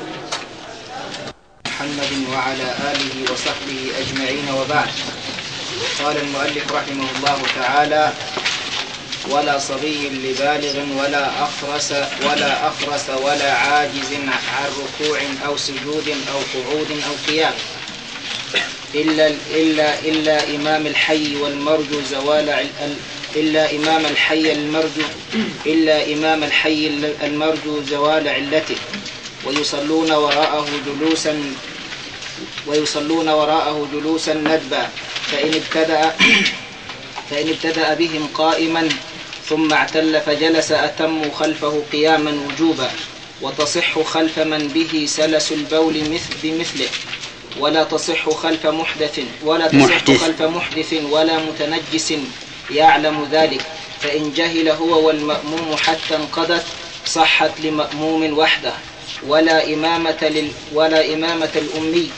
محمد وعلى آله وصحبه أجمعين، وبعد. قال المؤلف رحمه الله تعالى: ولا صبي لبالغ ولا أخرس ولا أخرس ولا عاجز عن ركوع أو سجود أو قعود أو قيام إلا إلا إلا إمام الحي والمرجو زوال إلا إمام الحي المرجو إلا إمام الحي المرجو زوال علته، ويصلون وراءه جلوسا ويصلون وراءه جلوسا ندبا، فإن ابتدأ فإن ابتدأ بهم قائما ثم اعتل فجلس أتموا خلفه قياما وجوبا، وتصح خلف من به سلس البول مثل بمثله، ولا تصح خلف محدث ولا تصح محدث. خلف محدث ولا متنجس يعلم ذلك، فإن جهل هو والمأموم حتى انقضت صحت لمأموم وحده، ولا إمامة لل ولا إمامة الأمي،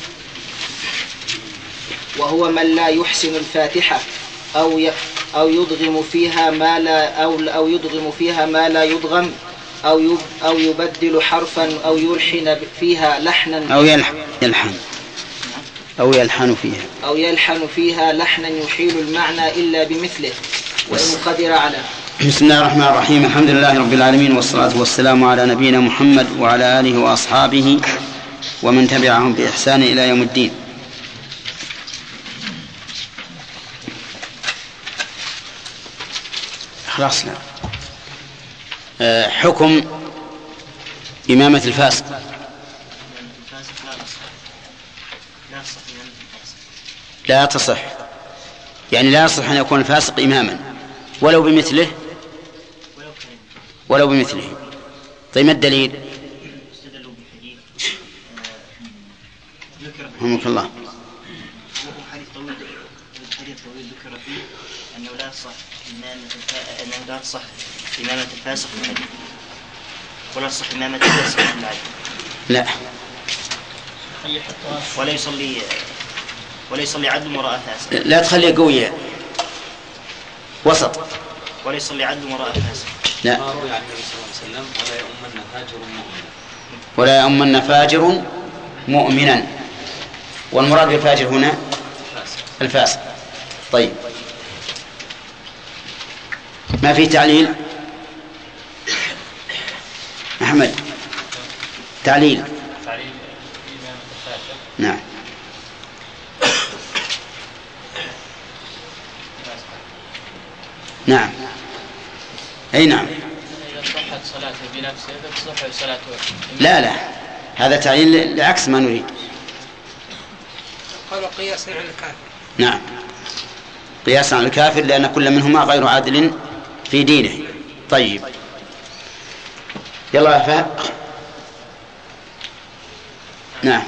وهو من لا يحسن الفاتحة أو ي... أو يدغم فيها ما لا أو أو يدغم فيها ما لا يدغم أو يب... أو يبدل حرفا أو يلحن فيها لحنا أو يلحن يلحن أو يلحن فيها أو يلحن فيها لحنا يحيل المعنى إلا بمثله، وإن قدر على. بسم الله الرحمن الرحيم. الحمد لله رب العالمين، والصلاة والسلام على نبينا محمد وعلى آله وأصحابه ومن تبعهم بإحسان إلى يوم الدين. خلاصنا. حكم إمامة الفاسق. لا تصح، يعني لا يصح أن يكون الفاسق إماما ولو بمثله ولو بمثله. طيب ما الدليل؟ رحمك الله. حديث طويل حديث طويل ذكر فيه أنه لا تصح إمامة أنه لا تصح إمامة الفاسق بالحديث، ولا تصح إمامة الفاسق بالعدل. لا. ولا يصلي ولا يصلي عدل وراء فاسق. لا تخليه قوية، وسط. ولا يصلي عدل وراء فاسق. لا. ما روي عن النبي صلى الله عليه وسلم: ولا يؤمن فاجر مؤمنا. ولا يؤمن فاجر مؤمنا. والمراد بالفاجر هنا الفاسق. طيب ما في تعليل؟ محمد تعليل. تعليل إمامة الفاجر. نعم. نعم أي نعم. إذا صحت صلاته بنفسه فتصح صلاته. لا لا هذا تعليل لعكس ما نريد. قالوا قياسا على الكافر. نعم قياسا على الكافر، لأن كل منهما غير عادل في دينه. طيب يلا فهم. نعم.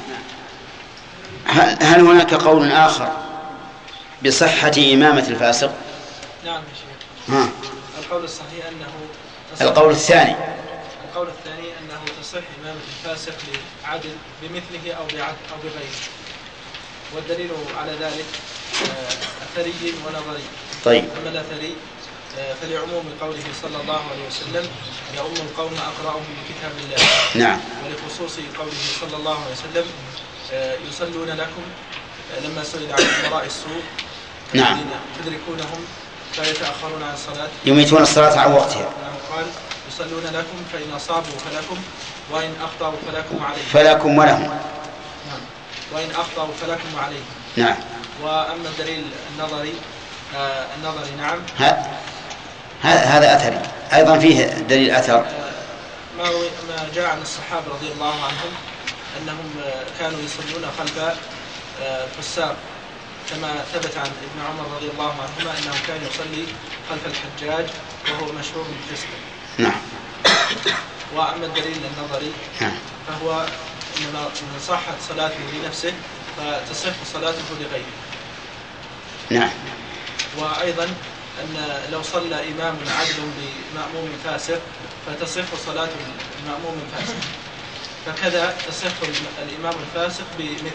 هل هناك قول آخر بصحة إمامة الفاسق؟ نعم يا شيخ. ها. القول الصحيح أنه القول الثاني القول الثاني أنه تصح إمامة الفاسق لعدل بمثله أو بعدل أو بغيره، والدليل على ذلك أثري ونظري. طيب. أما الأثري فلعموم قوله صلى الله عليه وسلم: يؤم القوم أقرأهم بكتاب الله. نعم. ولخصوص قوله صلى الله عليه وسلم: يصلون لكم، لما سئل عن أمراء السوء نعم تدركونهم فيتأخرون عن الصلاة، يميتون الصلاة عن وقتها. قال: يصلون لكم فإن أصابوا فلكم وإن أخطأوا فلكم عليهم. فلكم ولهم. نعم. وإن أخطأوا فلكم عليهم. نعم. وأما الدليل النظري آه النظري نعم هذا أثري أيضا، فيه دليل أثر. ما ما جاء عن الصحابة رضي الله عنهم أنهم كانوا يصلون خلف الفساق كما ثبت عن ابن عمر رضي الله عنهما أنه كان يصلي خلف الحجاج وهو مشهور بالفسق. نعم. وأما الدليل النظري فهو إن صحت صلاته لنفسه فتصح صلاته لغيره. نعم. وأيضا أن لو صلى إمام عدل بمأموم فاسق فتصح صلاة المأموم الفاسق، فكذا تصح الإمام الفاسق بمثله.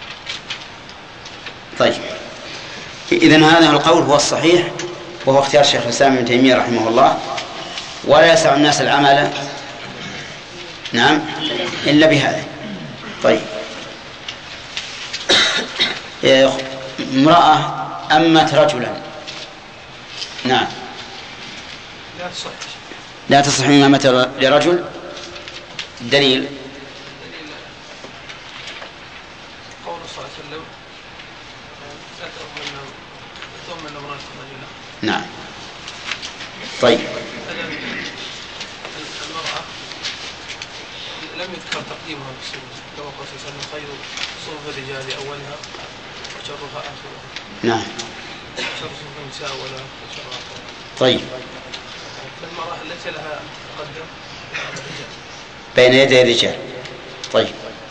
طيب، إذن هذا القول هو الصحيح وهو اختيار شيخ الإسلام ابن تيمية رحمه الله، ولا يسع الناس العمل نعم إلا بهذا. طيب، امرأة أمت رجلا نعم لا تصح لا تصح إمامة لرجل. الدليل قول صلى الله عليه وسلم لا تؤمن امرأة رجلا. نعم. طيب، المرأة لم يذكر تقديمها في السنة كما قال صلى الله عليه وسلم خير صوف الرجال أولها وشرها آخرها. نعم. شر صوف النساء أولها وشرها آخرها. طيب، المرأة التي لها تقدم بين يدي الرجال. طيب،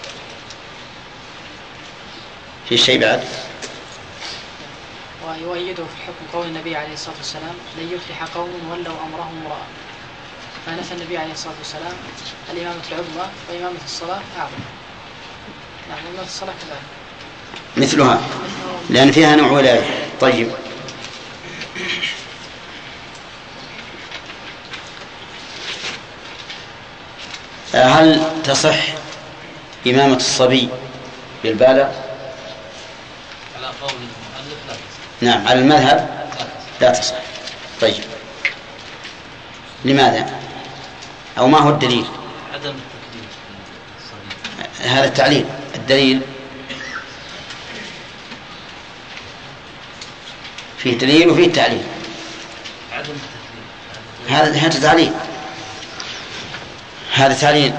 في شيء بعد؟ ويؤيده في حكم قول النبي عليه الصلاة والسلام لن يفلح قوم ولوا أمرهم امرأة، فنفى النبي عليه الصلاة والسلام الإمامة العظمى وإمامة الصلاة أعظم. نعم، إمامة الصلاة كذلك مثلها لأن فيها نوع ولاية. طيب، هل تصح إمامة الصبي بالبالغ؟ على قول المؤلف لا. نعم، على المذهب لا تصح. طيب، لماذا؟ أو ما هو الدليل؟ عدم التكليف الصبي. هذا التعليل. الدليل فيه دليل وفيه تعليل. عدم التكليف هذا هذا تعليل هذا تعليل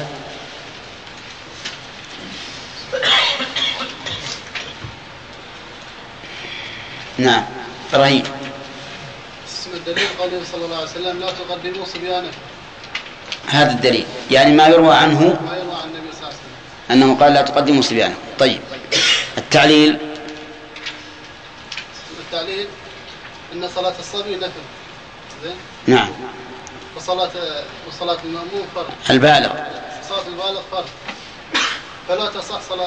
نعم. رهيب. اسم الدليل قوله صلى الله عليه وسلم لا تقدموا صبيانكم. هذا الدليل، يعني ما يروى عنه ما يروى عن النبي صلى الله عليه وسلم أنه قال لا تقدموا صبيانكم. طيب، التعليل التعليل إن صلاة الصبي نفل زين. نعم. وصلاة وصلاة المأموم فرض. البالغ صلاة البالغ فرض، فلا تصح صلاة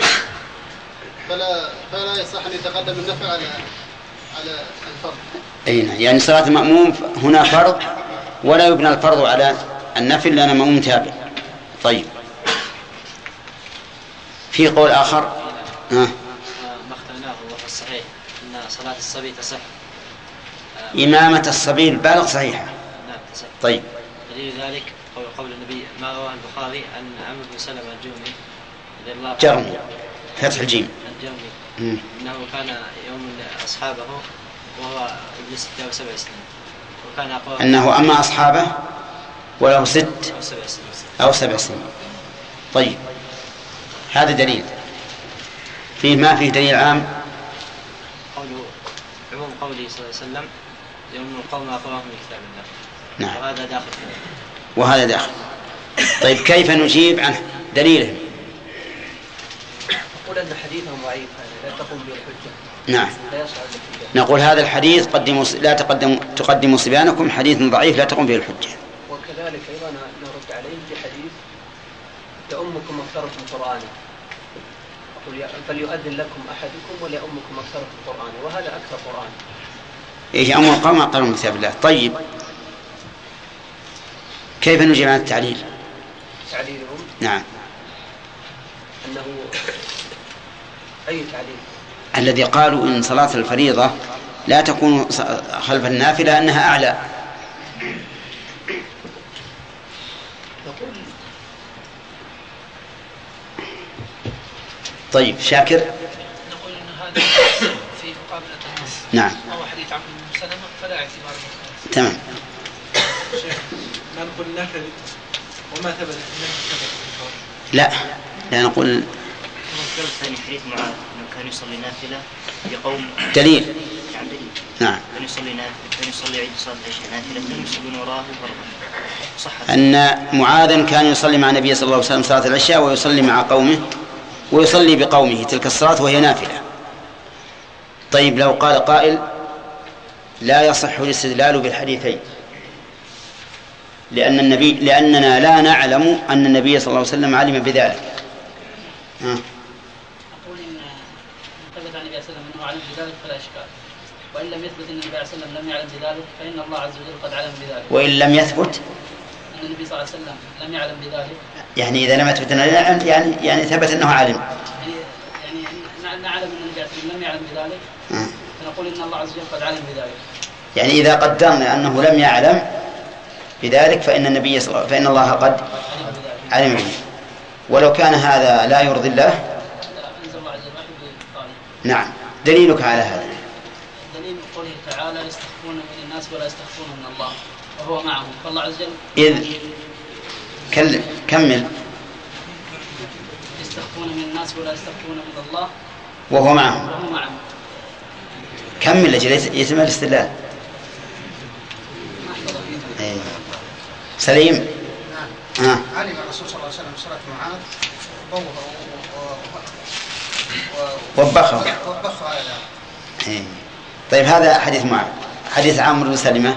فلا فلا يصح أن يتقدم النفل على على الفرض. أي نعم، يعني صلاة المأموم هنا فرض ولا يبنى الفرض على النفل لأن المأموم تابع. طيب، في قول آخر آه. ما اختلناه وهو الصحيح أن صلاة الصبي تصح. إمامة الصبي البالغ صحيحة. نعم تصح. طيب، دليل ذلك قول, قول النبي ما رواه البخاري أن عمرو بن سلمة الجرمي رضي الله عنه جرمي فتح الجيم الجرمي أنه كان يوم أصحابه وهو ابن ستة وسبع سنين، وكان أقوى أنه أما أصحابه وله ست أو سبع سنين أو سبع سنين. طيب، هذا دليل. فيه ما فيه دليل عام قوله عموم قوله صلى الله عليه وسلم يوم القوم أقواهم من كتاب الله. نعم. وهذا داخل فيه. وهذا داخل. طيب، كيف نجيب عن دليله؟ نقول أن حديثهم ضعيف لا تقوم به الحجة. نعم، لا يصعد الحجة. نقول هذا الحديث قدموا لا تقدموا تقدموا صبيانكم حديث ضعيف لا تقوم به الحجة. وكذلك أيضا نرد عليه بحديث يؤمكم أكثركم قرآنا، أقول فليؤذن لكم أحدكم وليؤمكم أكثركم قرآنا، وهذا أكثر قرآن. إيش أمر القوم أقرأوا من كتاب الله. طيب، كيف نجيب عن التعليل؟ تعليلهم نعم. أنه أي تعليل؟ الذي قالوا إن صلاة الفريضة لا تكون خلف النافلة أنها أعلى. نقول طيب، شاكر. نقول أن هذا في مقابلة النص. نعم. وهو حديث عمرو بن سلمة فلا اعتبار له. تمام. ما نقول نفل وما ثبت النفل ثبت. لا لا نقول السبب الثاني حديث معاذ أنه كان يصلي نافلة لقوم دليل. نعم دليل. نعم. كان يصلي نافلة، كان يصلي عيد صلاة العشاء نافلة، كانوا يصلون وراه فرضا. صح. أن معاذا كان يصلي مع النبي صلى الله عليه وسلم صلاة العشاء ويصلي مع قومه ويصلي بقومه تلك الصلاة وهي نافلة. طيب لو قال قائل لا يصح الاستدلال بالحديثين لأن النبي لأننا لا نعلم أن النبي صلى الله عليه وسلم علم بذلك. ها. أقول إن ثبت عن النبي صلى الله عليه وسلم أنه علم بذلك فلا إشكال، وإن لم يثبت أن النبي صلى الله عليه وسلم لم يعلم بذلك فإن الله عز وجل قد علم بذلك. وإن لم يثبت أن النبي صلى الله عليه وسلم لم يعلم بذلك، يعني إذا لم يثبت يعني يعني ثبت أنه علم. يعني يعني نعلم أن النبي صلى الله عليه وسلم لم يعلم بذلك فنقول إن الله عز وجل قد علم بذلك. يعني إذا قدرنا أنه لم يعلم بذلك فإن النبي صلى الله فإن الله قد علم به. ولو كان هذا لا يرضي الله نعم. دليلك على هذا؟ دليل قوله تعالى يستخفون من الناس ولا يستخفون من الله وهو معهم، فالله عز وجل إذ كلم كمل. يستخفون من الناس ولا يستخفون من الله وهو معهم. وهو معهم. كمل لجل يتم الاستدلال. ايه. سليم. نعم. آه. علم الرسول صلى الله عليه وسلم صلاة معاذ وبخه وبخه على ذلك. ايه. طيب هذا حديث معاذ. حديث عمرو بن سلمة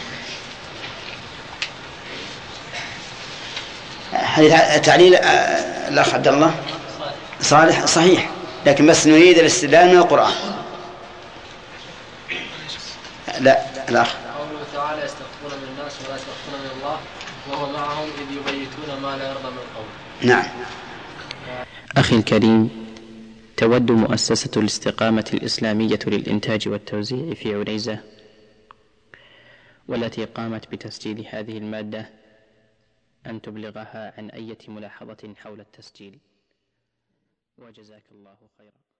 حديث تعليل الأخ عبد الله صالح صحيح، لكن بس نريد الاستدلال من القرآن. لا الأخ قوله تعالى يستخفون من الناس ولا يستخفون من الله وهو معهم إذ يبيتون ما لا يرضى من القول. نعم. أخي الكريم، تود مؤسسة الاستقامة الإسلامية للإنتاج والتوزيع في عنيزة والتي قامت بتسجيل هذه المادة أن تبلغها عن أي ملاحظة حول التسجيل، وجزاك الله خيرا.